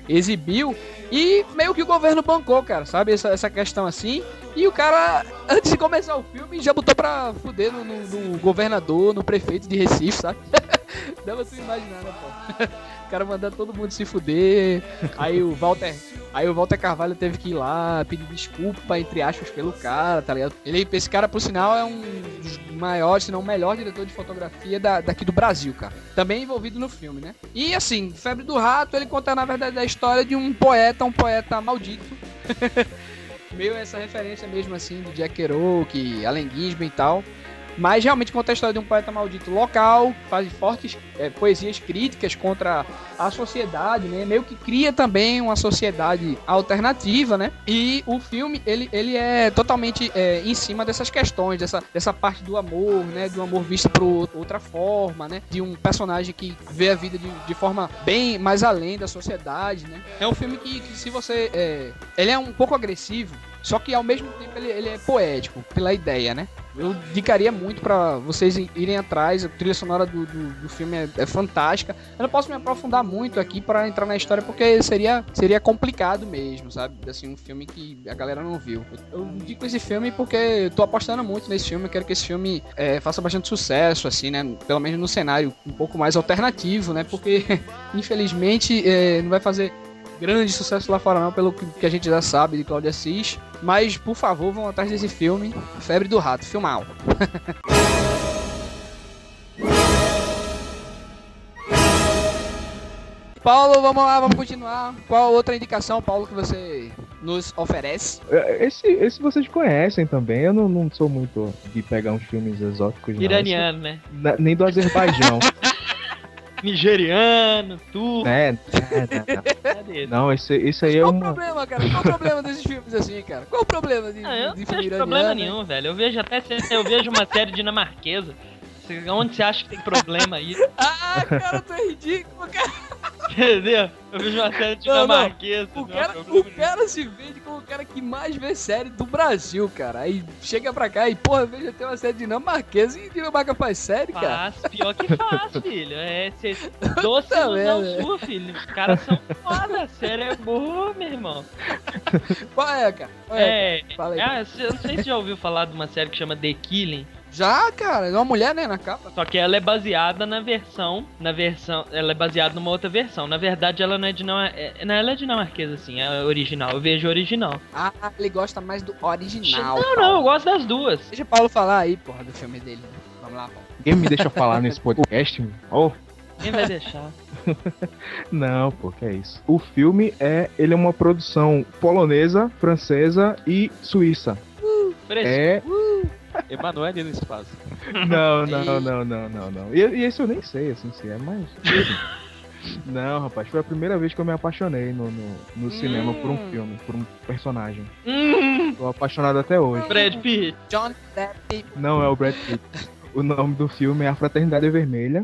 exibiu, e meio que o governo bancou, cara, sabe? Essa, essa questão assim. E o cara, antes de começar o filme, já botou pra fuder no, no, no governador, no prefeito de Recife, sabe? Dá pra tu imaginar, né, pô? O cara mandando todo mundo se fuder. Aí o Walter, aí o Walter Carvalho teve que ir lá pedir desculpa, entre aspas, pelo cara, tá ligado? Ele, esse cara, por sinal, é um dos maiores, se não o melhor diretor de fotografia da, daqui do Brasil, cara. Também envolvido no filme, né? E assim, Febre do Rato, ele conta, na verdade, a história de um poeta, um poeta maldito. Meio essa referência mesmo, assim, de Jack Kerouac, Allen Ginsberg e tal. Mas realmente conta a história de um poeta maldito local, faz fortes é, poesias críticas contra a sociedade, né? Meio que cria também uma sociedade alternativa, né? E o filme, ele, ele é totalmente é, em cima dessas questões, dessa, dessa parte do amor, né? Do amor visto por outra forma, né? De um personagem que vê a vida de, de forma bem mais além da sociedade, né? É um filme que, que se você... É, ele é um pouco agressivo, só que ao mesmo tempo ele, ele é poético, pela ideia, né? Eu indicaria muito pra vocês irem atrás. A trilha sonora do, do, do filme é, é fantástica. Eu não posso me aprofundar muito aqui pra entrar na história, porque seria, seria complicado mesmo, sabe? Assim, um filme que a galera não viu. Eu, eu indico esse filme porque eu tô apostando muito nesse filme. Eu quero que esse filme é, faça bastante sucesso, assim, né? Pelo menos no cenário um pouco mais alternativo, né? Porque, infelizmente, é, não vai fazer grande sucesso lá fora não, pelo que a gente já sabe de Cláudio Assis. Mas, por favor, vão atrás desse filme, Febre do Rato, filmal. Paulo, vamos lá, vamos continuar. Qual outra indicação, Paulo, que você nos oferece? Esse, esse vocês conhecem também. Eu não, não sou muito de pegar uns filmes exóticos. Iraniano, né? Na, nem do Azerbaijão. Nigeriano, turco. É, é, não, não, esse, esse aí Qual é o uma... problema, cara? Qual o problema desses filmes assim, cara? Qual o problema de, Ah, eu de não filme vejo iraniano? problema nenhum, velho. Eu vejo até eu vejo uma série dinamarquesa. Onde você acha que tem problema aí? Ah, cara, tu é ridículo, cara. Entendeu? Eu vejo uma série dinamarquesa. O cara, o cara se vende como o cara que mais vê série do Brasil, cara. Aí chega pra cá e, porra, veja, tem uma série dinamarquesa e Dinamarca faz série, cara. Faz, pior que faz, filho. É, cê, doce Tá ilusão vendo, sua, filho. Os caras são foda, a série é boa, meu irmão. Qual é, cara? Qual é, É, cara? Fala aí. ah, eu não sei se você já ouviu falar de uma série que chama The Killing. Já, cara, é uma mulher, né, na capa. Só que ela é baseada na versão, na versão, ela é baseada numa outra versão. Na verdade, ela não é dinamarquesa, não, ela é dinamarquesa, assim, é original. Eu vejo original. Ah, ele gosta mais do original. Não, Paulo. não, eu gosto das duas. Deixa o Paulo falar aí, porra, do filme dele. Vamos lá, Paulo. Ninguém me deixa falar nesse podcast? Oh. Quem vai deixar? Não, pô, que é isso. O filme é, ele é uma produção polonesa, francesa e suíça. Uh, é... Uh. Emanuele no espaço. Não, não, não, não, não, não. E, e esse eu nem sei, assim, se é, mas... Não, rapaz, foi a primeira vez que eu me apaixonei no, no, no hum. cinema por um filme, por um personagem. Hum. Tô apaixonado até hoje. Brad Pitt. John Depp. Não é o Brad Pitt. O nome do filme é A Fraternidade Vermelha.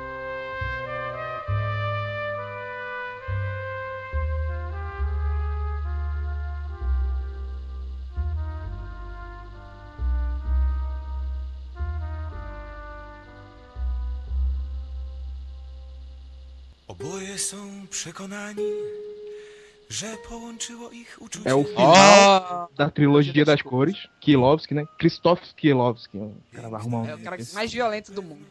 Oboje są przekonani, że połączyło ich uczucie. É o final oh, da trilogia das cores. Kieslowski, né? Krzysztof Kieslowski. O cara vai arrumar um. É o cara mais violento do mundo.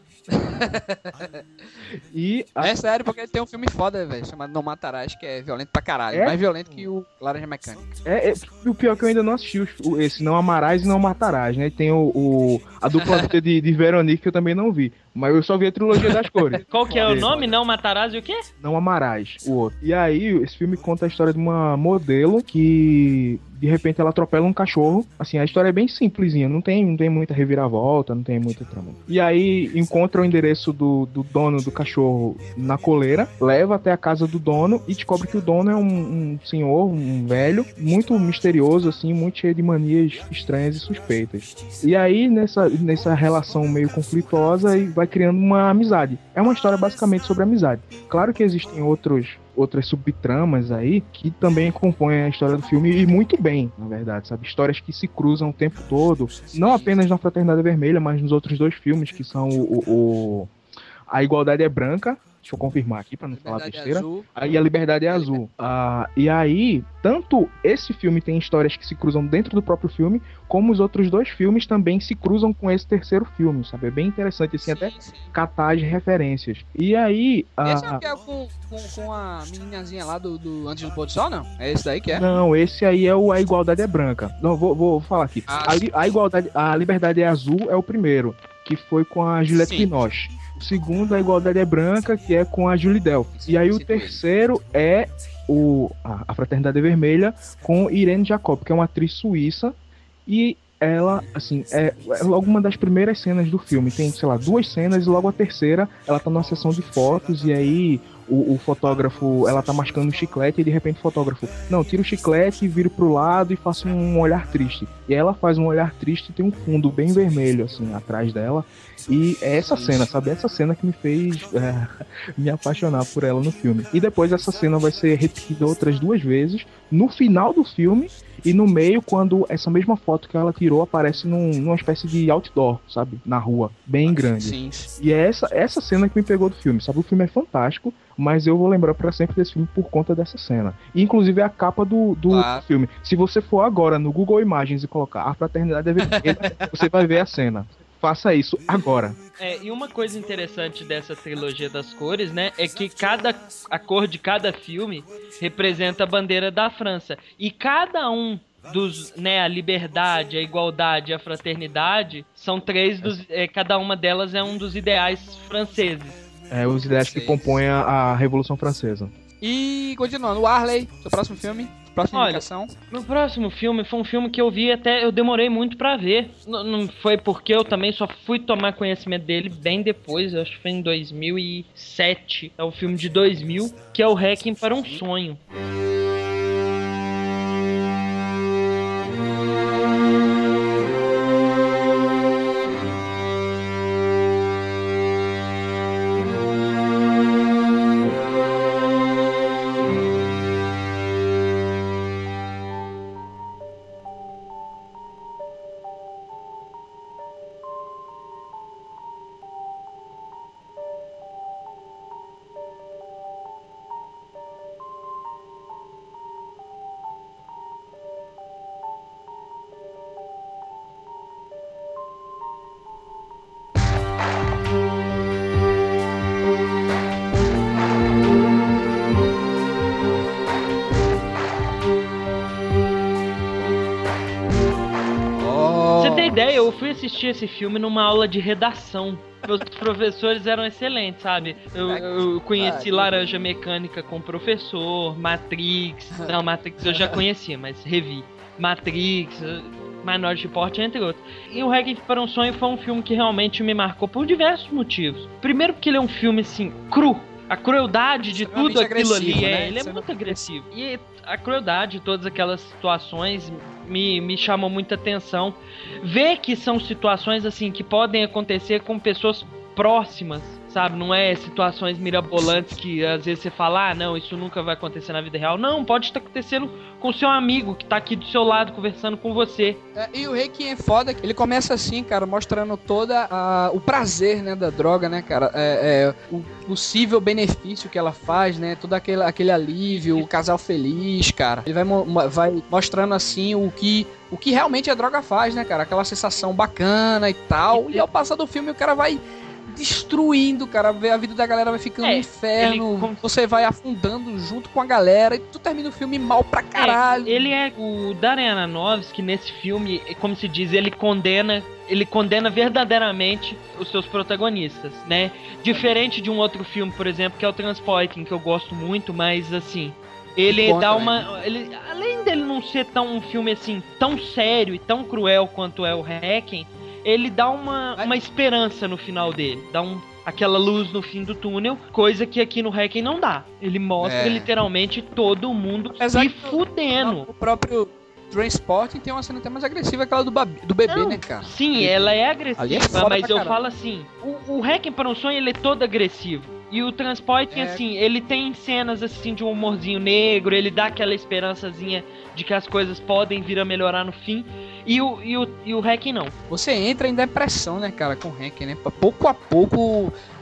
E a... É sério, porque tem um filme foda, velho, chamado Não Matarás, que é violento pra caralho. É? Mais violento que o Laranja Mecânica. É, é, o pior é que eu ainda não assisti o, esse Não Amarás e Não Matarás, né? E tem o, o a dupla de, de Veronique que eu também não vi. Mas eu só vi a trilogia das cores. Qual que é o nome? Não Matarás e o quê? Não Amarás, o outro. E aí, esse filme conta a história de uma modelo que, de repente, ela atropela um cachorro. Assim, a história é bem simplesinha, não tem, não tem muita reviravolta, não tem muita trama. E aí, encontra o endereço do, do dono do cachorro na coleira, leva até a casa do dono e descobre que o dono é um, um senhor, um velho, muito misterioso, assim, muito cheio de manias estranhas e suspeitas. E aí, nessa, nessa relação meio conflituosa, vai criando uma amizade. É uma história basicamente sobre amizade. Claro que existem outros, outras subtramas aí que também compõem a história do filme e muito bem, na verdade, sabe? Histórias que se cruzam o tempo todo, não apenas na Fraternidade Vermelha, mas nos outros dois filmes, que são o, o, o A Igualdade é Branca Deixa eu confirmar aqui pra não falar Liberdade besteira. Azul. Aí a Liberdade é Azul. Ah, e aí, tanto esse filme tem histórias que se cruzam dentro do próprio filme, como os outros dois filmes também se cruzam com esse terceiro filme, sabe? É bem interessante, assim, até Sim, sim. catar as referências. E aí... Esse é ah, o que é com, com, com a meninazinha lá do, do Antes do Pôr do Sol, não? É esse daí que é? Não, esse aí é o A Igualdade é Branca. Não, vou, vou falar aqui. Ah, a, li- a Igualdade, a Liberdade é Azul é o primeiro, que foi com a Juliette Sim. Binoche. O segundo, a Igualdade é Branca, que é com a Julie Delpy. E aí o Cito ele. terceiro é o, a, a Fraternidade Vermelha com Irene Jacob, que é uma atriz suíça. E ela, assim, é, é logo uma das primeiras cenas do filme. Tem, sei lá, duas cenas e logo a terceira ela tá numa sessão de fotos e aí o, o fotógrafo, ela tá mascando um chiclete e de repente o fotógrafo, não, tira o chiclete, vira pro lado e faça um olhar triste. E aí ela faz um olhar triste e tem um fundo bem vermelho, assim, atrás dela. E é essa cena, sabe? Essa cena que me fez é, me apaixonar por ela no filme. E depois essa cena vai ser repetida outras duas vezes no final do filme e no meio, quando essa mesma foto que ela tirou aparece num, numa espécie de outdoor, sabe? Na rua, bem grande. Sim, sim. E é essa, essa cena que me pegou do filme, sabe? O filme é fantástico, mas eu vou lembrar pra sempre desse filme por conta dessa cena. E inclusive é a capa do, do Claro. filme. Se você for agora no Google Imagens e colocar A Fraternidade é Vermelha, você vai ver a cena. Faça isso agora. É, e uma coisa interessante dessa trilogia das cores, né, é que cada a cor de cada filme representa a bandeira da França. E cada um dos, né, a liberdade, a igualdade e a fraternidade são três dos, é, cada uma delas é um dos ideais franceses. É, os ideais que Vocês. compõem a, a Revolução Francesa. E continuando, o Arley, seu próximo filme, próxima Olha, indicação. Meu próximo filme foi um filme que eu vi até, eu demorei muito pra ver. N- não foi porque eu também só fui tomar conhecimento dele bem depois, eu acho que foi em dois mil e sete. É o filme de dois mil, que é o Requiem para um Sonho. Oh. Pra você ter ideia, eu fui assistir esse filme numa aula de redação. Meus professores eram excelentes, sabe? Eu, eu conheci Laranja Mecânica com o professor, Matrix. Não, Matrix eu já conhecia, mas revi. Matrix, Minority Report, entre outros. E o Requiem para um Sonho foi um filme que realmente me marcou por diversos motivos. Primeiro porque ele é um filme, assim, cru. A crueldade de Extremamente tudo aquilo ali, agressivo, é, né? ele é muito agressivo. E a crueldade de todas aquelas situações me, me chamou muita atenção. Ver que são situações, assim, que podem acontecer com pessoas próximas, sabe? Não é situações mirabolantes que às vezes você fala, ah, não, isso nunca vai acontecer na vida real. Não, pode estar acontecendo com o seu amigo que tá aqui do seu lado conversando com você. É, e o Requiem é foda, ele começa assim, cara, mostrando toda a, o prazer, né, da droga, né, cara, é, é, o possível benefício que ela faz, né, todo aquele, aquele alívio, o casal feliz, cara. Ele vai, mo- vai mostrando assim o que, o que realmente a droga faz, né, cara, aquela sensação bacana e tal, e ao passar do filme o cara vai destruindo, cara, a vida da galera vai ficando É, um inferno, ele- como- você vai afundando junto com a galera e tu termina o filme mal pra caralho. É, ele é o Darren Aronofsky nesse filme, como se diz, ele condena, ele condena verdadeiramente os seus protagonistas, né? Diferente de um outro filme, por exemplo, que é o Transporting, que eu gosto muito, mas assim, ele Bom dá também. uma, ele, além dele não ser tão um filme assim, tão sério e tão cruel quanto é o Requiem, ele dá uma, uma esperança no final dele, dá um aquela luz no fim do túnel, coisa que aqui no Requiem não dá. Ele mostra É. literalmente todo mundo Apesar se que o- fudendo. O próprio Transporting tem uma cena até mais agressiva, aquela do, babi- do bebê, Não, né, cara? Sim, ela é agressiva, Ali é foda mas pra eu caralho. falo assim, o, o Requiem para um Sonho, ele é todo agressivo. E o Transporting, É. assim, ele tem cenas, assim, de um humorzinho negro, ele dá aquela esperançazinha de que as coisas podem vir a melhorar no fim. E o, e o, e o Requiem não. Você entra em depressão, né, cara, com o Requiem, né? Pouco a pouco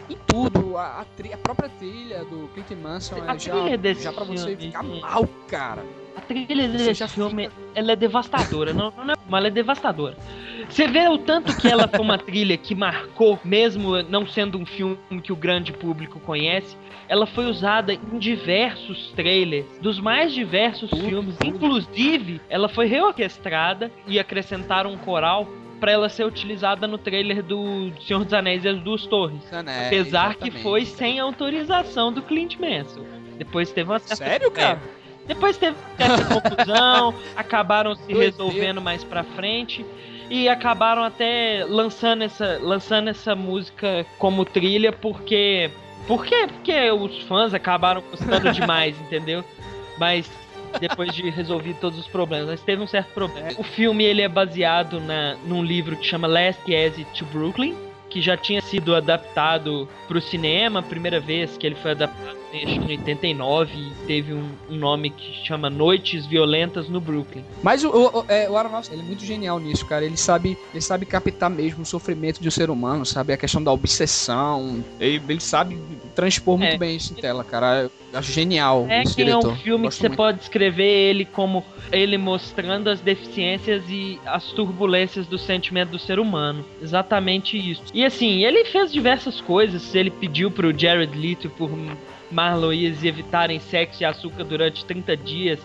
em tudo. A, a, tri, a própria trilha do Clint Mansell A é já, trilha desse já pra você filme, ficar gente. mal, cara. A trilha Você desse já filme, fica- ela é devastadora, não, não é, mas ela é devastadora. Você vê o tanto que ela foi uma trilha que marcou, mesmo não sendo um filme que o grande público conhece, ela foi usada em diversos trailers, dos mais diversos Tudo, filmes. tudo. Inclusive, ela foi reorquestrada e acrescentaram um coral pra ela ser utilizada no trailer do Senhor dos Anéis e as Duas Torres. É, Apesar que exatamente. foi sem autorização do Clint Mansell. Depois teve uma certa... Sério, cara? É. Depois teve certa confusão, acabaram se Doideira. resolvendo mais pra frente e acabaram até lançando essa, lançando essa música como trilha porque... Por quê? Porque os fãs acabaram gostando demais, entendeu? Mas depois de resolver todos os problemas, mas teve um certo problema. O filme ele é baseado na, num livro que chama Last Exit to Brooklyn, que já tinha sido adaptado pro cinema, a primeira vez que ele foi adaptado, acho que em oitenta e nove, e teve um, um nome que chama Noites Violentas no Brooklyn. Mas o, o, o, é, o Aronofsky, ele é muito genial nisso, cara. Ele sabe, ele sabe captar mesmo o sofrimento do ser humano, sabe? A questão da obsessão. Ele, ele sabe transpor muito É. bem isso em tela, cara. Eu acho genial É esse que é diretor. um filme que Gosto você muito. pode descrever ele como ele mostrando as deficiências e as turbulências do sentimento do ser humano. Exatamente isso. E assim, ele fez diversas coisas. Ele pediu pro Jared Leto e por Marlon Wayans evitarem sexo e açúcar durante trinta dias.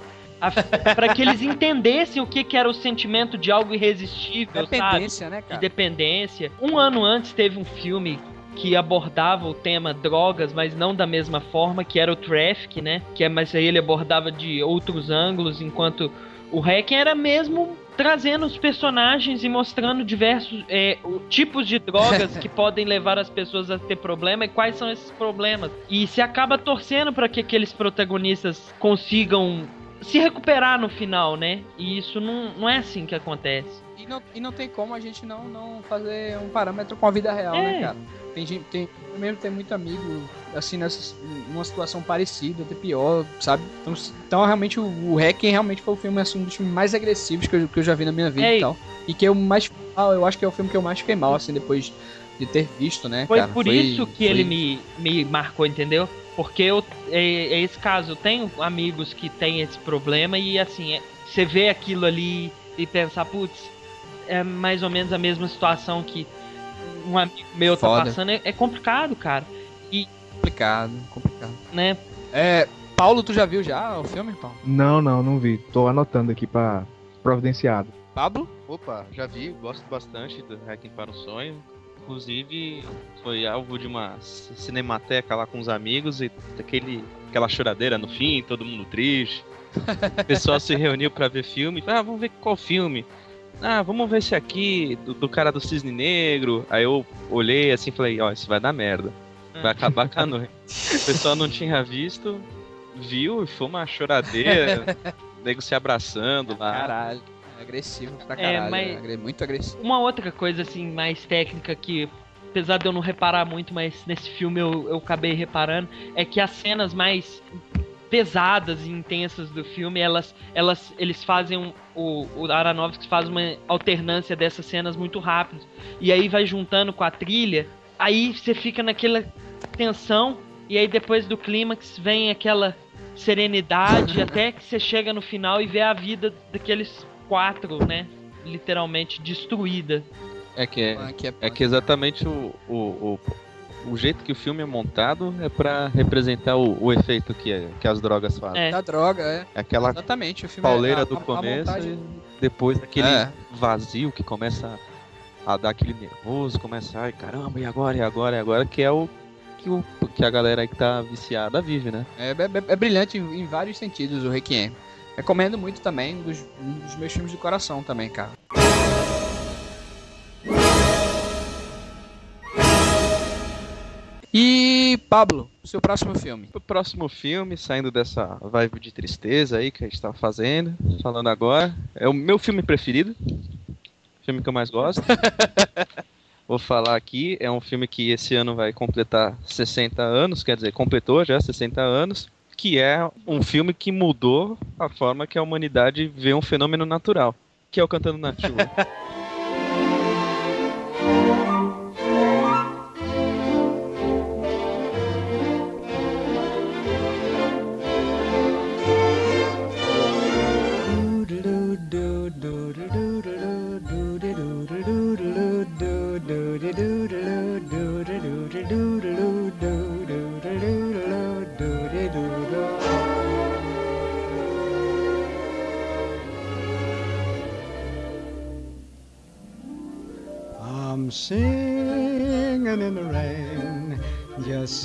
Para que eles entendessem o que, que era o sentimento de algo irresistível, sabe? Dependência, né, De cara? dependência. Um ano antes teve um filme que abordava o tema drogas, mas não da mesma forma, que era o Traffic, né? Que é, mas aí ele abordava de outros ângulos, enquanto o Requiem era mesmo trazendo os personagens e mostrando diversos é, o- tipos de drogas que podem levar as pessoas a ter problema e quais são esses problemas. E se acaba torcendo para que aqueles protagonistas consigam se recuperar no final, né? E isso não, não é assim que acontece. E não, e não tem como a gente não, não fazer um parâmetro com a vida real, É. né, cara? Tem gente, tem, eu mesmo tenho muito amigo, assim, nessa, numa situação parecida, até pior, sabe? Então, s- então realmente, o, o Requiem realmente foi o filme, assim, um dos filmes mais agressivos que eu, que eu já vi na minha vida É, e tal. E que eu mais, ah, eu acho que é o filme que eu mais fiquei mal, assim, depois de ter visto, né, Foi cara? por isso que foi- ele me, me marcou, entendeu? Porque eu, é, é esse caso, eu tenho amigos que têm esse problema e assim, é, você vê aquilo ali e pensar, putz, é mais ou menos a mesma situação que um amigo meu tá Foda. passando, é, é complicado, cara. E, Complicado, complicado. né, É, Paulo, tu já viu já o filme, Paulo? Não, não, não vi. Tô anotando aqui pra providenciado. Pablo? Opa, já vi, gosto bastante do Requiem para um Sonho. Inclusive, foi alvo de uma c- cinemateca lá com os amigos e aquele, aquela choradeira no fim, todo mundo triste. O pessoal se reuniu pra ver filme. Ah, vamos ver qual filme. Ah, vamos ver esse aqui, do, do cara do Cisne Negro. Aí eu olhei assim e falei, ó, isso vai dar merda. Vai acabar com a noite. O pessoal não tinha visto, viu e foi uma choradeira. O nego se abraçando lá. Caralho. Agressivo pra É, caralho. mas- agre- Muito agressivo. uma outra coisa assim, mais técnica que, apesar de eu não reparar muito, mas nesse filme eu, eu acabei reparando, é que as cenas mais pesadas e intensas do filme, elas, elas, eles fazem um, o, o Aronofsky faz uma alternância dessas cenas muito rápido, e aí vai juntando com a trilha, aí você fica naquela tensão, e aí depois do clímax vem aquela serenidade, até que você chega no final e vê a vida daqueles quatro, né, literalmente destruída. É que é, Punk é é punk. que exatamente o, o, o, o jeito que o filme é montado é pra representar o, o efeito que, é- que as drogas fazem. É. Da droga, é. É aquela Exatamente. O filme pauleira é, a- do a- a começo montagem- e depois aquele É. vazio que começa a dar aquele nervoso, começa, ai caramba, e agora, e agora, e agora, que é o que, o, que a galera aí que tá viciada vive, né? É, é- é brilhante em, em vários sentidos o Requiem. Recomendo muito também, um dos, um dos meus filmes do coração também, cara. E Pablo, o seu próximo filme? O próximo filme, saindo dessa vibe de tristeza aí que a gente tá fazendo, falando agora, é o meu filme preferido, filme que eu mais gosto. Vou falar aqui, é um filme que esse ano vai completar sessenta anos, quer dizer, completou já sessenta anos, que é um filme que mudou a forma que a humanidade vê um fenômeno natural, que é o Cantando na Chuva. I'm singing in the rain, just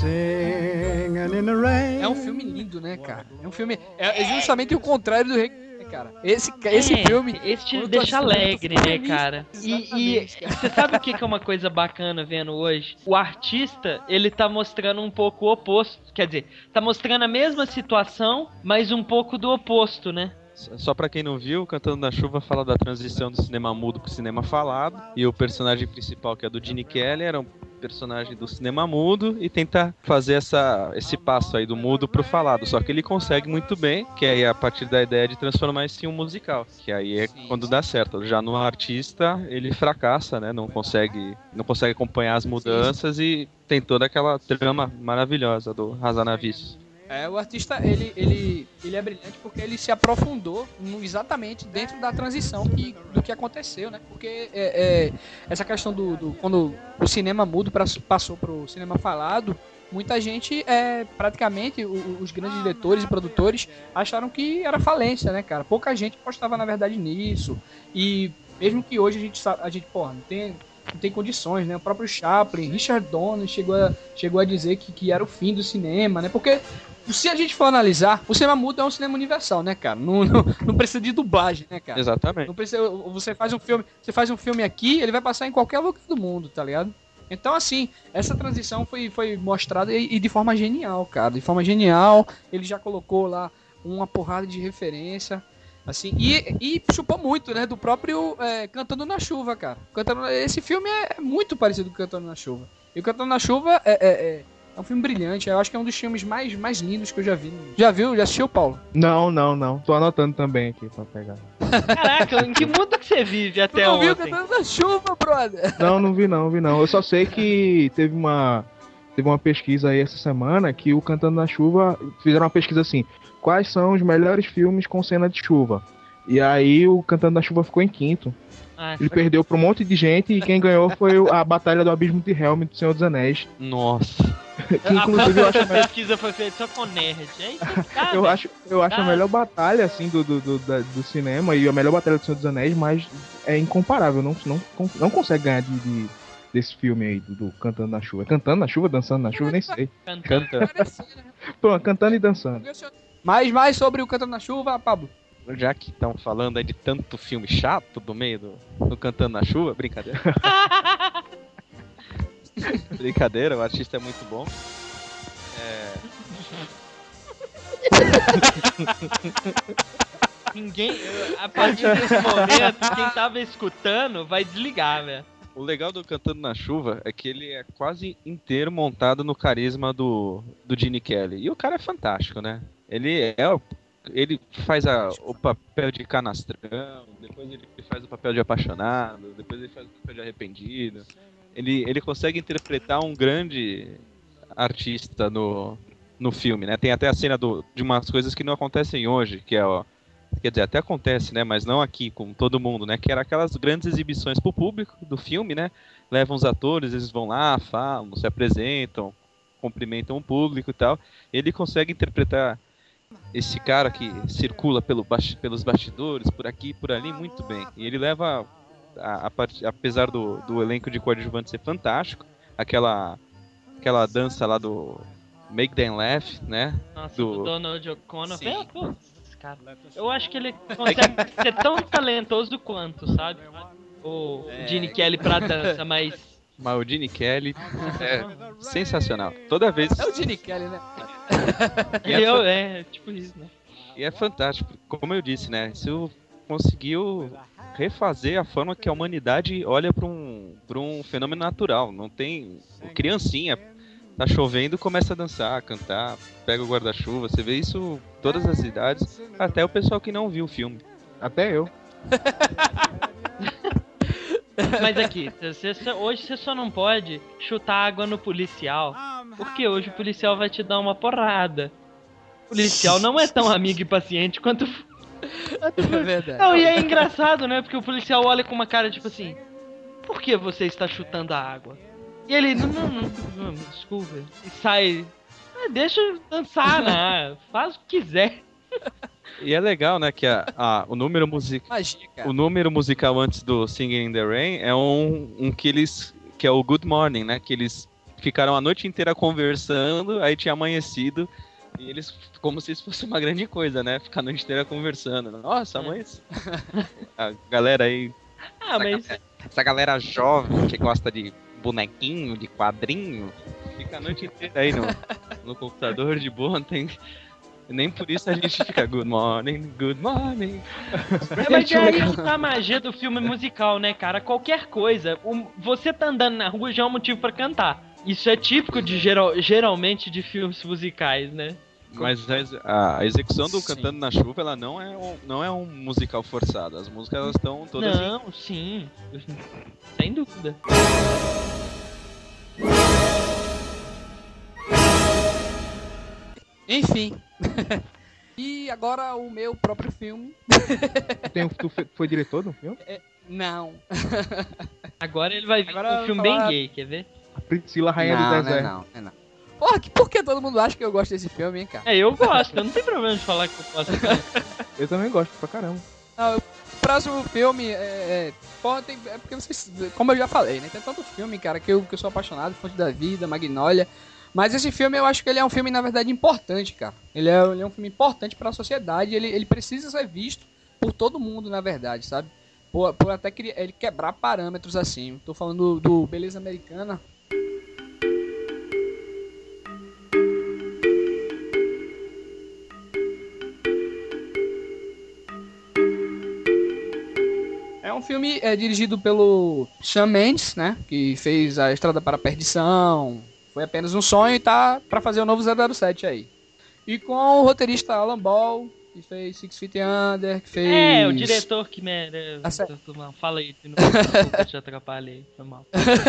singing in the rain. É um filme lindo, né, cara? É um filme. É é justamente o contrário do Rei, né, cara? Esse, esse É, filme. Esse te quando eu tô deixa assistindo, eu tô alegre, né, feliz. cara? E, e Exatamente, cara. você sabe o que que é uma coisa bacana vendo hoje? O artista, ele tá mostrando um pouco o oposto. Quer dizer, tá mostrando a mesma situação, mas um pouco do oposto, né? Só pra quem não viu, Cantando na Chuva fala da transição do cinema mudo pro cinema falado. E o personagem principal, que é do Gene Kelly, era um personagem do cinema mudo e tenta fazer essa, esse passo aí do mudo pro falado. Só que ele consegue muito bem, que é a partir da ideia de transformar isso em um musical. Que aí é Sim, quando dá certo. Já no artista, ele fracassa, né? Não consegue, não consegue acompanhar as mudanças e tem toda aquela trama maravilhosa do Hazanavicius. É, o artista, ele, ele, ele é brilhante porque ele se aprofundou no- exatamente dentro da transição que, do que aconteceu, né? Porque é, é, essa questão do, do... Quando o cinema mudo pra, passou pro cinema falado, muita gente, é, praticamente, o- os grandes diretores e produtores acharam que era falência, né, cara? Pouca gente apostava, na verdade, nisso. E mesmo que hoje a gente, sa- a gente porra, não tem... Não tem condições, né? O próprio Chaplin, Richard Donner chegou a, chegou a dizer que, que era o fim do cinema, né? Porque se a gente for analisar, o cinema mudo é um cinema universal, né, cara? Não, não, não precisa de dublagem, né, cara? Exatamente. Não precisa, você faz um filme, você faz um filme aqui, ele vai passar em qualquer lugar do mundo, tá ligado? Então, assim, essa transição foi, foi mostrada e, e de forma genial, cara. De forma genial, ele já colocou lá uma porrada de referência. Assim, e, e chupou muito, né, do próprio é, Cantando na Chuva, cara. Cantando, esse filme é muito parecido com Cantando na Chuva. E o Cantando na Chuva é, é, é, é um filme brilhante. Eu acho que é um dos filmes mais, mais lindos que eu já vi. Já viu? Já assistiu, Paulo? Não, não, não. Tô anotando também aqui pra pegar. Caraca, em que mundo que você vive Tu até não viu ontem? Cantando na Chuva, brother? Não, não vi não, vi não. Eu só sei que teve uma teve uma pesquisa aí essa semana que o Cantando na Chuva fizeram uma pesquisa assim: quais são os melhores filmes com cena de chuva? E aí o Cantando na Chuva ficou em quinto. Ah, Ele perdeu pra um monte de gente e quem ganhou foi o- a Batalha do Abismo de Helm do Senhor dos Anéis. Nossa. Que inclusive eu acho, a pesquisa foi feita só com nerd. É isso, cara. eu acho, eu acho a Cara. melhor batalha assim do, do, do, da- do cinema e a melhor batalha do Senhor dos Anéis, mas é incomparável. Não, não, não consegue ganhar de, de- desse filme aí, do, do Cantando na Chuva. Cantando na chuva, dançando na chuva, nem sei. Cantando. Pô, cantando e dançando. Mais, mais sobre o Cantando na Chuva, Pablo. Já que estão falando aí de tanto filme chato do meio do, do Cantando na Chuva, brincadeira. Brincadeira, o artista é muito bom. Ninguém. A partir desse momento, quem tava escutando vai desligar, velho. O legal do Cantando na Chuva é que ele é quase inteiro montado no carisma do, do Gene Kelly. E o cara é fantástico, né? Ele é o- ele faz a, o papel de canastrão, depois ele faz o papel de apaixonado, depois ele faz o papel de arrependido. Ele, ele consegue interpretar um grande artista no, no filme, né? Tem até a cena do, de umas coisas que não acontecem hoje, que é, ó, quer dizer, até acontece, né? Mas não aqui com todo mundo, né? Que era aquelas grandes exibições pro público do filme, né? Levam os atores, eles vão lá, falam, se apresentam, cumprimentam o público e tal. Ele consegue interpretar esse cara que circula pelo basti- pelos bastidores, por aqui e por ali, muito bem. E ele leva, a, a part- apesar do, do elenco de coadjuvante ser fantástico, aquela, aquela dança lá do Make Them Laugh, né? Nossa, Do- o Donald O'Connor. Sim. Velho, pô, esse cara. Eu acho que ele consegue ser tão talentoso quanto, sabe? O É. Gene Kelly pra dança, mas. Mas o Gene Kelly é sensacional. Toda vez. É o Gene Kelly, né? E é, Eu, fa- é, tipo isso, né? e é fantástico. Como eu disse, né? Isso conseguiu refazer a forma que a humanidade olha para um, pra um fenômeno natural. Não tem. O criancinha tá chovendo, começa a dançar, a cantar, pega o guarda-chuva. Você vê isso em todas as idades, até o pessoal que não viu o filme. Até eu. Mas aqui, você, você- hoje você só não pode chutar água no policial, porque hoje o policial vai te dar uma porrada. O policial não é tão amigo e paciente quanto. É verdade. Não, e é engraçado, né? Porque o policial olha com uma cara tipo assim: por que você está chutando a água? E ele, não, não, não, não me desculpa. E sai: "Ah, deixa eu dançar, né? Faz o que quiser." E é legal, né, que a, a- o, número music, Magia, cara. o número musical antes do Singing in the Rain é um, um que eles. Que é o Good Morning, né? Que eles ficaram a noite inteira conversando, aí tinha amanhecido. E eles, como se isso fosse uma grande coisa, né? Ficar a noite inteira conversando. Nossa, É. amanheceu. A galera aí. Ah, mas Essa galera jovem que gosta de bonequinho, de quadrinho. Fica a noite inteira aí no, no computador de boa, não tem. Nem por isso a gente fica good morning, good morning. É, mas é aí que tá a magia do filme musical, né, cara? Qualquer coisa, um- você tá andando na rua já é um motivo pra cantar. Isso é típico de geral, geralmente de filmes musicais, né? Mas a, ex- a- a execução do Sim. Cantando na Chuva, ela não é um, não é um musical forçado. As músicas elas estão todas. em- Não, sim. Sem dúvida. Enfim. E agora o meu próprio filme. Tu, tem, um- tu fe- foi diretor do filme? Não. Agora ele vai vir Agora com um eu filme vou bem falar- gay, quer ver? A Priscila Rainha não, do não, é Deserto. não, não, é não. Porra, que, por que todo mundo acha que eu gosto desse filme, hein, cara? É, eu gosto, eu não tenho problema de falar que eu posso. Eu também gosto pra caramba. Não, o próximo filme é. é porra, tem, é porque vocês. Como eu já falei, né? Tem tanto filme, cara, que eu, que eu sou apaixonado, Fonte da Vida, Magnolia. Mas esse filme eu acho que ele é um filme, na verdade, importante, cara. Ele é, ele é um filme importante pra sociedade. Ele, ele precisa ser visto por todo mundo, na verdade, sabe? Por, por até que ele quebrar parâmetros assim. Tô falando do, do Beleza Americana. É um filme é, dirigido pelo Shawn Mendes, né? Que fez A Estrada para a Perdição. Foi apenas um sonho e tá pra fazer o novo zero zero sete aí. E com o roteirista Alan Ball, que fez Six Feet Under, que fez... É, o diretor que merece. A sé- Fala aí, de novo, desculpa, eu te atrapalhei, foi mal.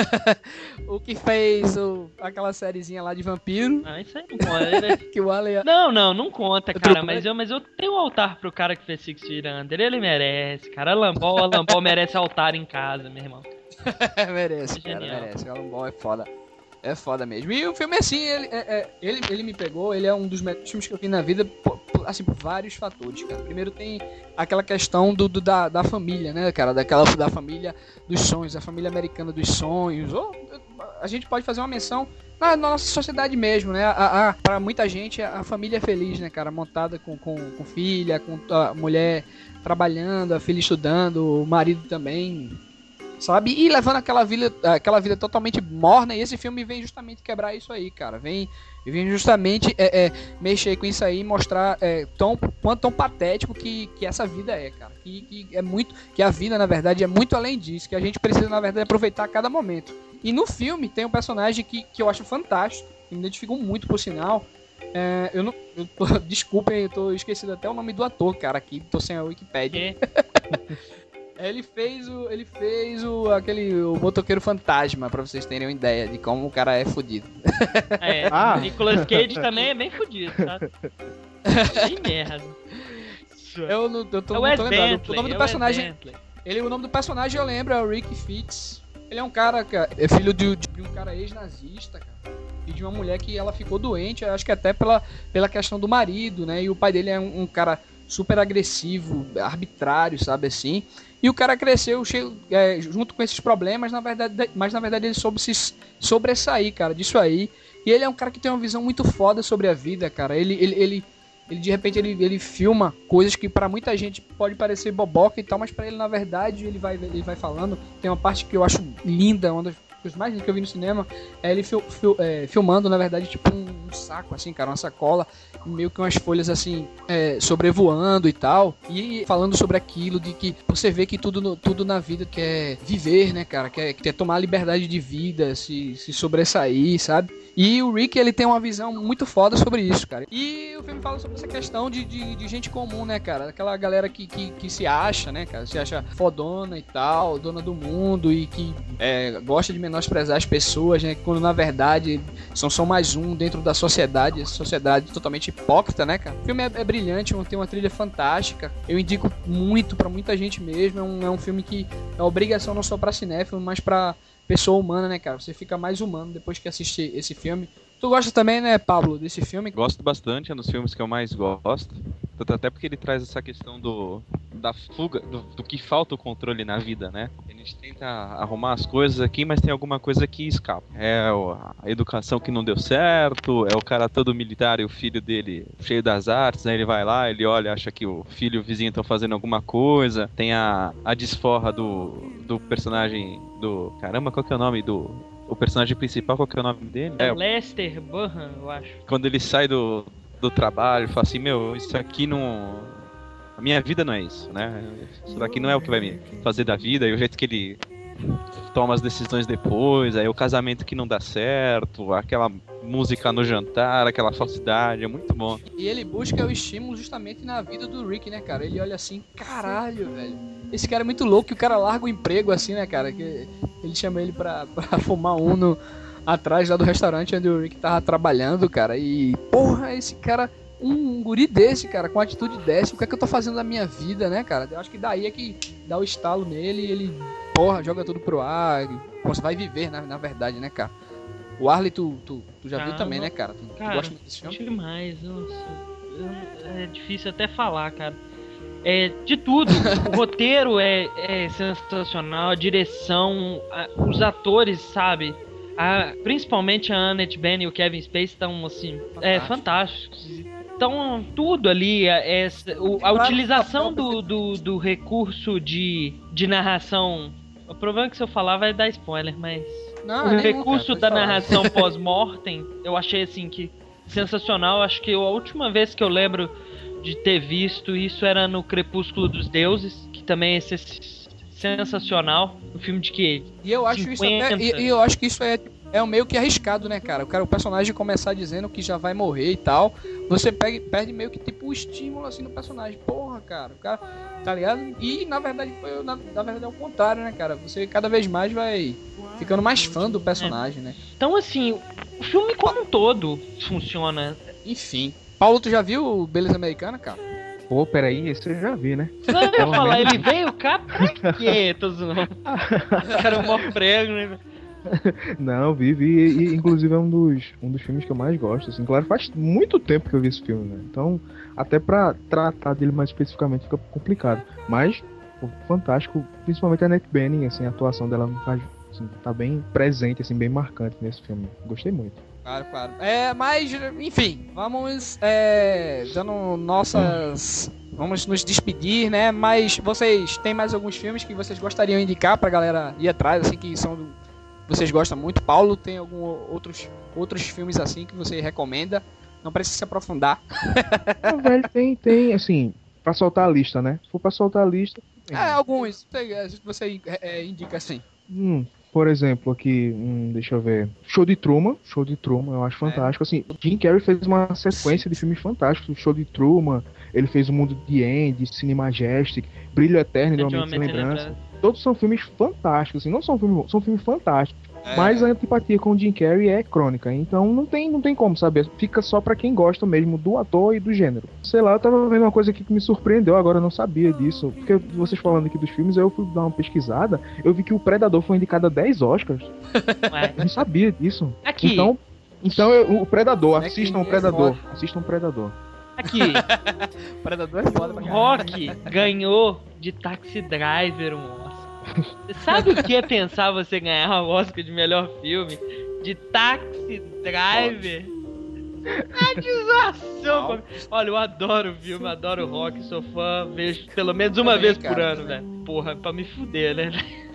o que fez o, aquela sériezinha lá de vampiro, Ah, isso aí não conta. que o Alan... Não, não, não conta, Eu cara, tô- mas eu, mas eu tenho um altar pro cara que fez Six Feet Under, ele merece, cara, Alan Ball, Alan Ball merece altar em casa, meu irmão. merece, É cara, genial. merece. O Alan Ball é foda. É foda mesmo. E o filme, assim, ele, é- é- ele, ele me pegou, ele é um dos melhores filmes que eu vi na vida, por- por- assim, por vários fatores, cara. Primeiro tem aquela questão do, do- da, da família, né, cara? Daquela da família dos sonhos, a família americana dos sonhos. Ou a gente pode fazer uma menção na, na nossa sociedade mesmo, né? A, a, pra muita gente, a família é feliz, né, cara? Montada com, com, com filha, com a mulher trabalhando, a filha estudando, o marido também, sabe? E levando aquela vida, aquela vida totalmente morna, e esse filme vem justamente quebrar isso aí, cara. Vem, vem justamente é, é, mexer com isso aí e mostrar é, tão, quanto tão patético que, que essa vida é, cara. Que, que é muito, que a vida, na verdade, é muito além disso, que a gente precisa, na verdade, aproveitar a cada momento. E no filme tem um personagem que, que eu acho fantástico, me identifico muito, por sinal. É, eu não. Eu tô, desculpem, eu tô esquecido até o nome do ator, cara, aqui, tô sem a Wikipedia. Que? Ele fez o. Ele fez o. aquele. O motoqueiro fantasma, pra vocês terem uma ideia de como o cara é fodido. É, Ah. Nicolas Cage também é bem fudido, tá? Que merda. Eu não eu tô, É o não Wes tô lembrado. Bentley, O nome do é o Wes personagem. Bentley. Ele, o nome do personagem eu lembro, é o Rick Fitz. Ele é um cara, cara é filho de, de um cara ex-nazista, cara. E de uma mulher que ela ficou doente, acho que até pela, pela questão do marido, né? E o pai dele é um, um cara super agressivo, arbitrário, sabe assim. E o cara cresceu cheio, é, junto com esses problemas, na verdade, mas na verdade ele soube se sobressair, cara, disso aí. E ele é um cara que tem uma visão muito foda sobre a vida, cara. Ele, ele, ele, ele de repente, ele, ele filma coisas que pra muita gente pode parecer boboca e tal, mas pra ele, na verdade, ele vai, ele vai falando. Tem uma parte que eu acho linda, uma das coisas mais lindas que eu vi no cinema, é ele fil, fil, é, filmando, na verdade, tipo um, um saco, assim, cara, uma sacola, meio que umas folhas, assim, é, sobrevoando e tal, e falando sobre aquilo, de que você vê que tudo, no, tudo na vida quer viver, né, cara, quer, quer tomar liberdade de vida, se, se sobressair, sabe? E o Rick, ele tem uma visão muito foda sobre isso, cara. E o filme fala sobre essa questão de, de, de gente comum, né, cara? Aquela galera que, que, que se acha, né, cara? Se acha fodona e tal, dona do mundo e que é, gosta de menosprezar as pessoas, né? Quando, na verdade, são só mais um dentro da sociedade. Essa sociedade totalmente hipócrita, né, cara? O filme é, é brilhante, tem uma trilha fantástica. Eu indico muito pra muita gente mesmo. É um, é um filme que é obrigação não só pra cinéfilo, mas pra pessoa humana, né, cara? Você fica mais humano depois que assiste esse filme. Tu gosta também, né, Pablo, desse filme? Gosto bastante, é um dos filmes que eu mais gosto. Tanto até porque ele traz essa questão do da fuga, do, do que falta o controle na vida, né? A gente tenta arrumar as coisas aqui, mas tem alguma coisa que escapa. É a educação que não deu certo, é o cara todo militar e o filho dele cheio das artes, né? Ele vai lá, ele olha, acha que o filho e o vizinho estão fazendo alguma coisa. Tem a, a desforra do, do personagem do... Caramba, qual que é o nome do... O personagem principal, qual que é o nome dele? É Lester Burhan, eu acho. Quando ele sai do, do trabalho, fala assim, meu, isso aqui não... A minha vida não é isso, né? Isso daqui não é o que vai me fazer da vida. E o jeito que ele toma as decisões depois, aí o casamento que não dá certo, aquela música no jantar, aquela falsidade, é muito bom. E ele busca o estímulo justamente na vida do Rick, né, cara? Ele olha assim, caralho, velho. Esse cara é muito louco, que o cara larga o emprego assim, né, cara? Que ele chama ele pra, pra fumar um no, atrás lá do restaurante onde o Rick tava trabalhando, cara. E, porra, esse cara... Um guri desse, cara, com atitude dessa, o que é que eu tô fazendo na minha vida, né, cara? Eu acho que daí é que dá o estalo nele e ele, porra, joga tudo pro ar. Você vai viver, na, na verdade, né, cara? O Arley, tu, tu, tu já Ah, viu também, não- né, cara? Tu, tu Cara, gosta muito desse filme? Acho demais. Nossa, eu- é difícil até falar, cara. É, de tudo. O roteiro é, é sensacional, a direção, a- os atores, sabe? A- principalmente a Annette Bening e o Kevin Spacey estão, assim, é, fantásticos. Então, tudo ali, é, é- o- a utilização do, do, do recurso de, de narração... O problema é que se eu falar vai dar spoiler, mas... Não, o nenhum, recurso cara, pode da falar. narração pós-mortem, eu achei assim que sensacional. Acho que a última vez que eu lembro de ter visto isso era no Crepúsculo dos Deuses, que também é sen- sensacional. Um filme de que E eu acho isso até, e, e eu acho que isso é, é um meio que arriscado, né, cara? O cara, o personagem começar dizendo que já vai morrer e tal, você pega, perde meio que tipo o estímulo assim no personagem. Porra, cara, o cara, tá ligado? E na verdade, foi, na, na verdade é o contrário, né, cara? Você cada vez mais vai ficando mais fã do personagem, né? Então, assim, o filme como um todo funciona. Enfim. Paulo, tu já viu o Beleza Americana, cara? Pô, peraí, esse eu já vi, né? Não, eu ia Pelo falar, menos. ele veio cá pra quê? Tô zoando. O cara é um maior prego, né? Não, vi, vi. E, inclusive é um dos, um dos filmes que eu mais gosto. Assim, claro, faz muito tempo que eu vi esse filme, né? Então, até pra tratar dele mais especificamente fica complicado. Mas, pô, fantástico. Principalmente a Annette Bening, assim, a atuação dela faz, assim, tá bem presente, assim, bem marcante nesse filme. Gostei muito. Claro, claro. É, mas, enfim, vamos é, dando nossas... Vamos nos despedir, né? Mas vocês têm mais alguns filmes que vocês gostariam de indicar pra galera ir atrás, assim, que são... do- vocês gostam muito? Paulo, tem algum outros, outros filmes assim que você recomenda? Não precisa se aprofundar. Ah, velho, tem, tem, assim, pra soltar a lista, né? Se for pra soltar a lista... tem. É, alguns. Você, você é, indica assim. Hum, por exemplo, aqui, hum, deixa eu ver. Show de Truman, Show de Truman, eu acho fantástico. Assim, Jim Carrey fez uma sequência de filmes fantásticos. Show de Truman, ele fez O Mundo de Andy, Cine Majestic, Brilho Eterno, de Uma Mente Sem Lembrança. Todos são filmes fantásticos, assim, não são filmes, são filmes fantásticos. É. Mas a antipatia com o Jim Carrey é crônica, então não tem, não tem como saber. Fica só pra quem gosta mesmo do ator e do gênero. Sei lá, eu tava vendo uma coisa aqui que me surpreendeu, agora eu não sabia disso. Porque vocês falando aqui dos filmes, eu fui dar uma pesquisada, eu vi que o Predador foi indicado a dez Oscars. Ué. Eu não sabia disso. Aqui. Então, então eu- o Predador, É que assistam o ninguém Predador. pode. Assistam o Predador. Aqui, Predador é foda pra caralho. Rock ganhou de Taxi Driver um Oscar. Você sabe o que é pensar você ganhar o Oscar de melhor filme? De Taxi Driver? A desação! pô. Olha, eu adoro o filme, adoro o Rock, sou fã, vejo pelo menos uma Também, vez por cara, ano, também. velho. Porra, pra me fuder, né?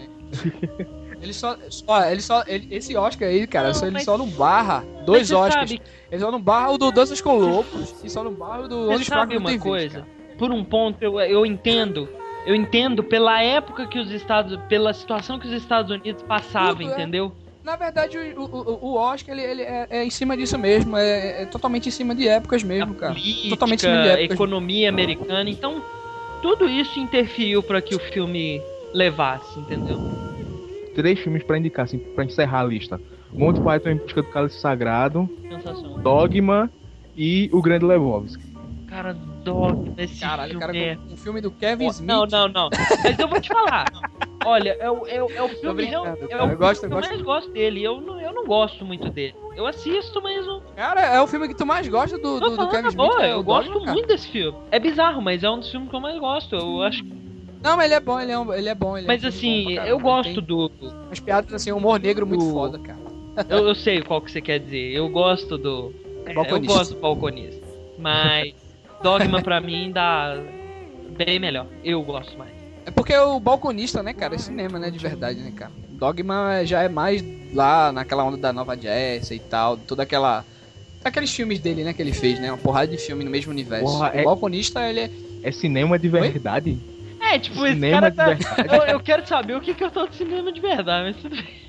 Ele só, só, ele só, ele- esse Oscar aí, cara, Não, só, ele mas- só não barra dois você Oscars. sabe- Ele só não barra o do Danças com Lobos e só não barra o do Você Onde os sabe Fracos Não uma Têm Vez, coisa? cara. Por um ponto, eu, eu entendo. Eu entendo pela época que os Estados... Pela situação que os Estados Unidos passavam, Tudo, é. entendeu? Na verdade, o, o, o Oscar, ele, ele é, é em cima disso mesmo, é, é totalmente em cima de épocas mesmo, A cara. política, Totalmente em cima de a épocas. economia americana. Então, tudo isso interferiu pra que o filme levasse, entendeu? Três filmes pra indicar, assim, pra encerrar a lista. Monty Python em Busca do Cálice Sagrado, Sensacional. Dogma e O Grande Lebowski. Cara, Dogma, esse Caralho, filme cara, é... um filme do Kevin Smith. Não, não, não. Mas eu vou te falar. Olha, é o, é, o- é o filme real- brincando, é cara. o Eu filme gosto, que eu eu gosto. mais gosto dele. Eu não, eu não gosto muito dele. Eu assisto, mas eu Cara, é o filme que tu mais gosta do, tô do, do falando Kevin na Smith. boa. é Eu o gosto Dogma, cara. muito desse filme. É bizarro, mas é um dos filmes que eu mais gosto. Eu acho. Não, mas ele é bom, ele é, um, ele é bom. Ele Mas é um filme assim, bom pra eu caramba. gosto Ele tem do. umas piadas, assim, um humor negro muito do- foda, cara. Eu, eu sei qual que você quer dizer. Eu gosto do. é, eu Balconista. gosto do balconista. Mas Dogma pra mim dá bem melhor. Eu gosto mais. É porque o Balconista, né, cara, é cinema, né, de verdade, né, cara. Dogma já é mais lá naquela onda da Nova Jazz e tal, toda aquela... Aqueles filmes dele, né, que ele fez, né, uma porrada de filme no mesmo universo. Porra, o é- Balconista, ele é... É cinema de verdade? É, tipo, esse Cinema cara de tá. verdade. Eu, eu quero saber o que, que eu tô de cinema de verdade, mas tudo bem.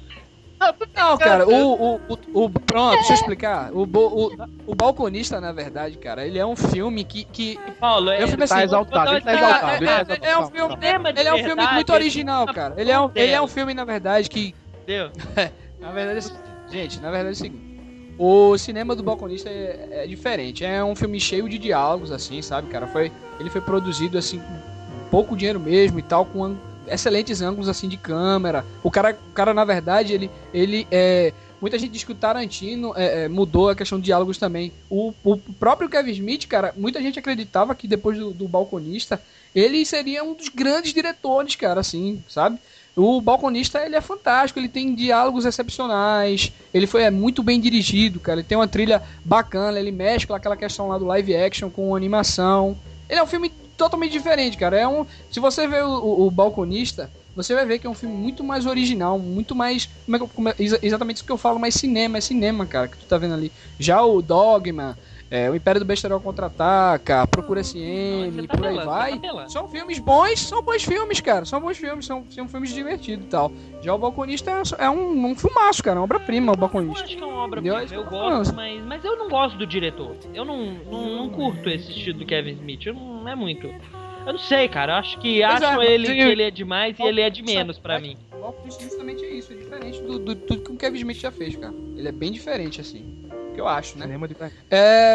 Não, cara, o, o, o, o- Pronto, deixa eu explicar. O, bo- o, o Balconista, na verdade, cara, ele é um filme que... que Paulo, é um filme Tá assim... exaltado, ele tá é, exaltado. é, ele tá é, exaltado. é um Calma, filme... calma. Cinema de Ele é um filme verdade, muito ele original, fica cara. Ele é um, ele é um dela. filme, na verdade, que... Entendeu? Na verdade, é o seguinte, gente, na verdade é o seguinte. O cinema do Balconista é, é diferente. É um filme cheio de diálogos, assim, sabe, cara? Foi, ele foi produzido, assim, com pouco dinheiro mesmo e tal, com an- excelentes ângulos, assim, de câmera. O cara, o cara na verdade, ele... ele é, muita gente diz que o Tarantino é, é, mudou a questão de diálogos também. O, o próprio Kevin Smith, cara, muita gente acreditava que depois do, do Balconista, ele seria um dos grandes diretores, cara, assim, sabe? O Balconista, ele é fantástico, ele tem diálogos excepcionais, ele foi é, muito bem dirigido, cara, ele tem uma trilha bacana, ele mescla aquela questão lá do live action com animação. Ele é um filme totalmente diferente, cara. É um, se você ver o, o, o Balconista, você vai ver que é um filme muito mais original, muito mais, como é que eu- como é- exa- exatamente isso que eu falo, mais cinema, é cinema, cara, que tu tá vendo ali. Já o Dogma, é, o Império do Besterol Contra-Ataca, Procura S M, Você tá por aí pelando, vai. você tá pelando. São filmes bons, são bons filmes, cara. São bons filmes, são, são filmes divertidos e tal. Já o Balconista é, é um, um filmaço, cara, uma obra-prima, o Eu Balconista. acho que é uma obra Entendeu? prima, eu Ah, gosto, mas, mas eu não gosto do diretor. Eu não, não, não curto esse estilo do Kevin Smith. Eu não, não é muito. Eu não sei, cara. Eu acho que Pois acham é, ele mas que eu- ele é demais e ele é de menos pra mim. O Balconista justamente é isso, é diferente do, do tudo que o Kevin Smith já fez, cara. Ele é bem diferente, assim. Que eu acho, né? Cinema de verdade. É.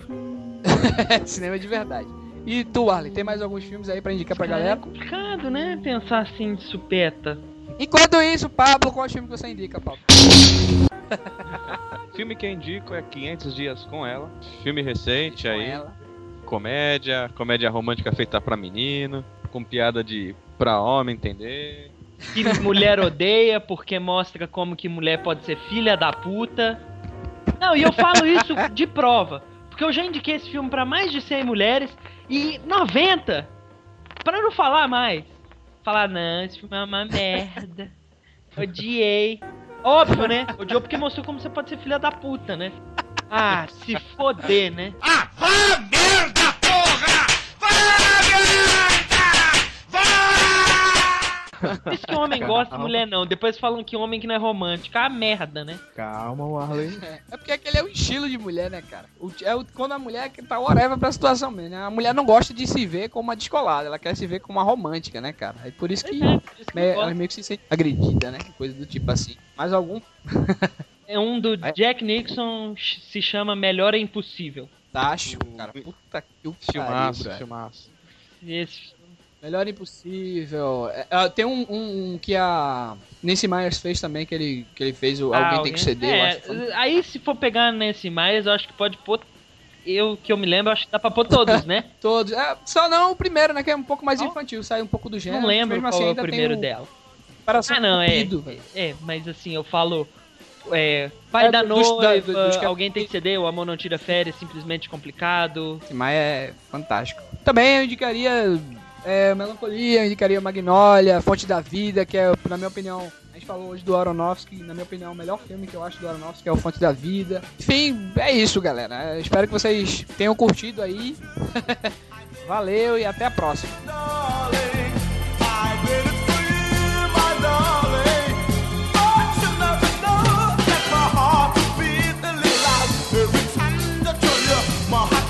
Cinema de verdade. E tu, Arlen, tem mais alguns filmes aí pra indicar pra Cara, é galera? complicado, né? Pensar assim de supeta. Enquanto isso, Pablo, qual é o filme que você indica, Pablo? Filme que eu indico é quinhentos Dias com Ela. Filme recente Com aí. ela. Comédia, comédia romântica feita pra menino, com piada de pra homem entender. Que mulher odeia porque mostra como que mulher pode ser filha da puta. Não, e eu falo isso de prova. Porque eu já indiquei esse filme pra mais de cem mulheres e noventa, pra não falar mais, falar, não, esse filme é uma merda. Odiei. Óbvio, né? Odiou porque mostrou como você pode ser filha da puta, né? Ah, se foder, né? Diz que homem gosta e mulher não. Depois falam que homem que não é romântico. Ah, merda, né? Calma, Warley. É porque aquele é o estilo de mulher, né, cara? O, é o, quando a mulher que tá whatever pra situação mesmo, né? A mulher não gosta de se ver como uma descolada, ela quer se ver como uma romântica, né, cara? É por isso que, É, por isso que eu né, gosto. ela meio que se sente agredida, né? Coisa do tipo assim. Mais algum? É um do Jack Nixon, ch- se chama Melhor é Impossível. Fantástico, cara. Puta que o Filmaço, pariu, filmaço. Esse, Melhor Impossível. É, é, tem um, um- um que a Nancy Myers fez também, que ele, que ele fez o Alguém Ah, Tem Que Ceder, eu é, acho. que foi- aí se for pegar nesse mais, eu acho que pode pôr. Eu que eu me lembro, acho que dá pra pôr todos, né? Todos. É, só não o primeiro, né? Que é um pouco mais infantil, sai um pouco do gênero. Não lembro mesmo qual assim, é o ainda tem primeiro o- dela. Comparação Ah, não, é. Cupido, velho. É, mas assim, eu falo. É, pai É, da dos- da- noiva, dos que- alguém tem que ceder, o amor não tira férias, simplesmente complicado. Esse Maia é fantástico. Também eu indicaria é, Melancolia, eu indicaria Magnólia, Fonte da Vida, que é, na minha opinião, a gente falou hoje do Aronofsky, na minha opinião, o melhor filme que eu acho do Aronofsky é o Fonte da Vida. Enfim, é isso, galera. Eu espero que vocês tenham curtido aí. Valeu e até a próxima. Darling, I did it for you, my darling. But you never know that my heart beats a little loud every time that you're here. My heart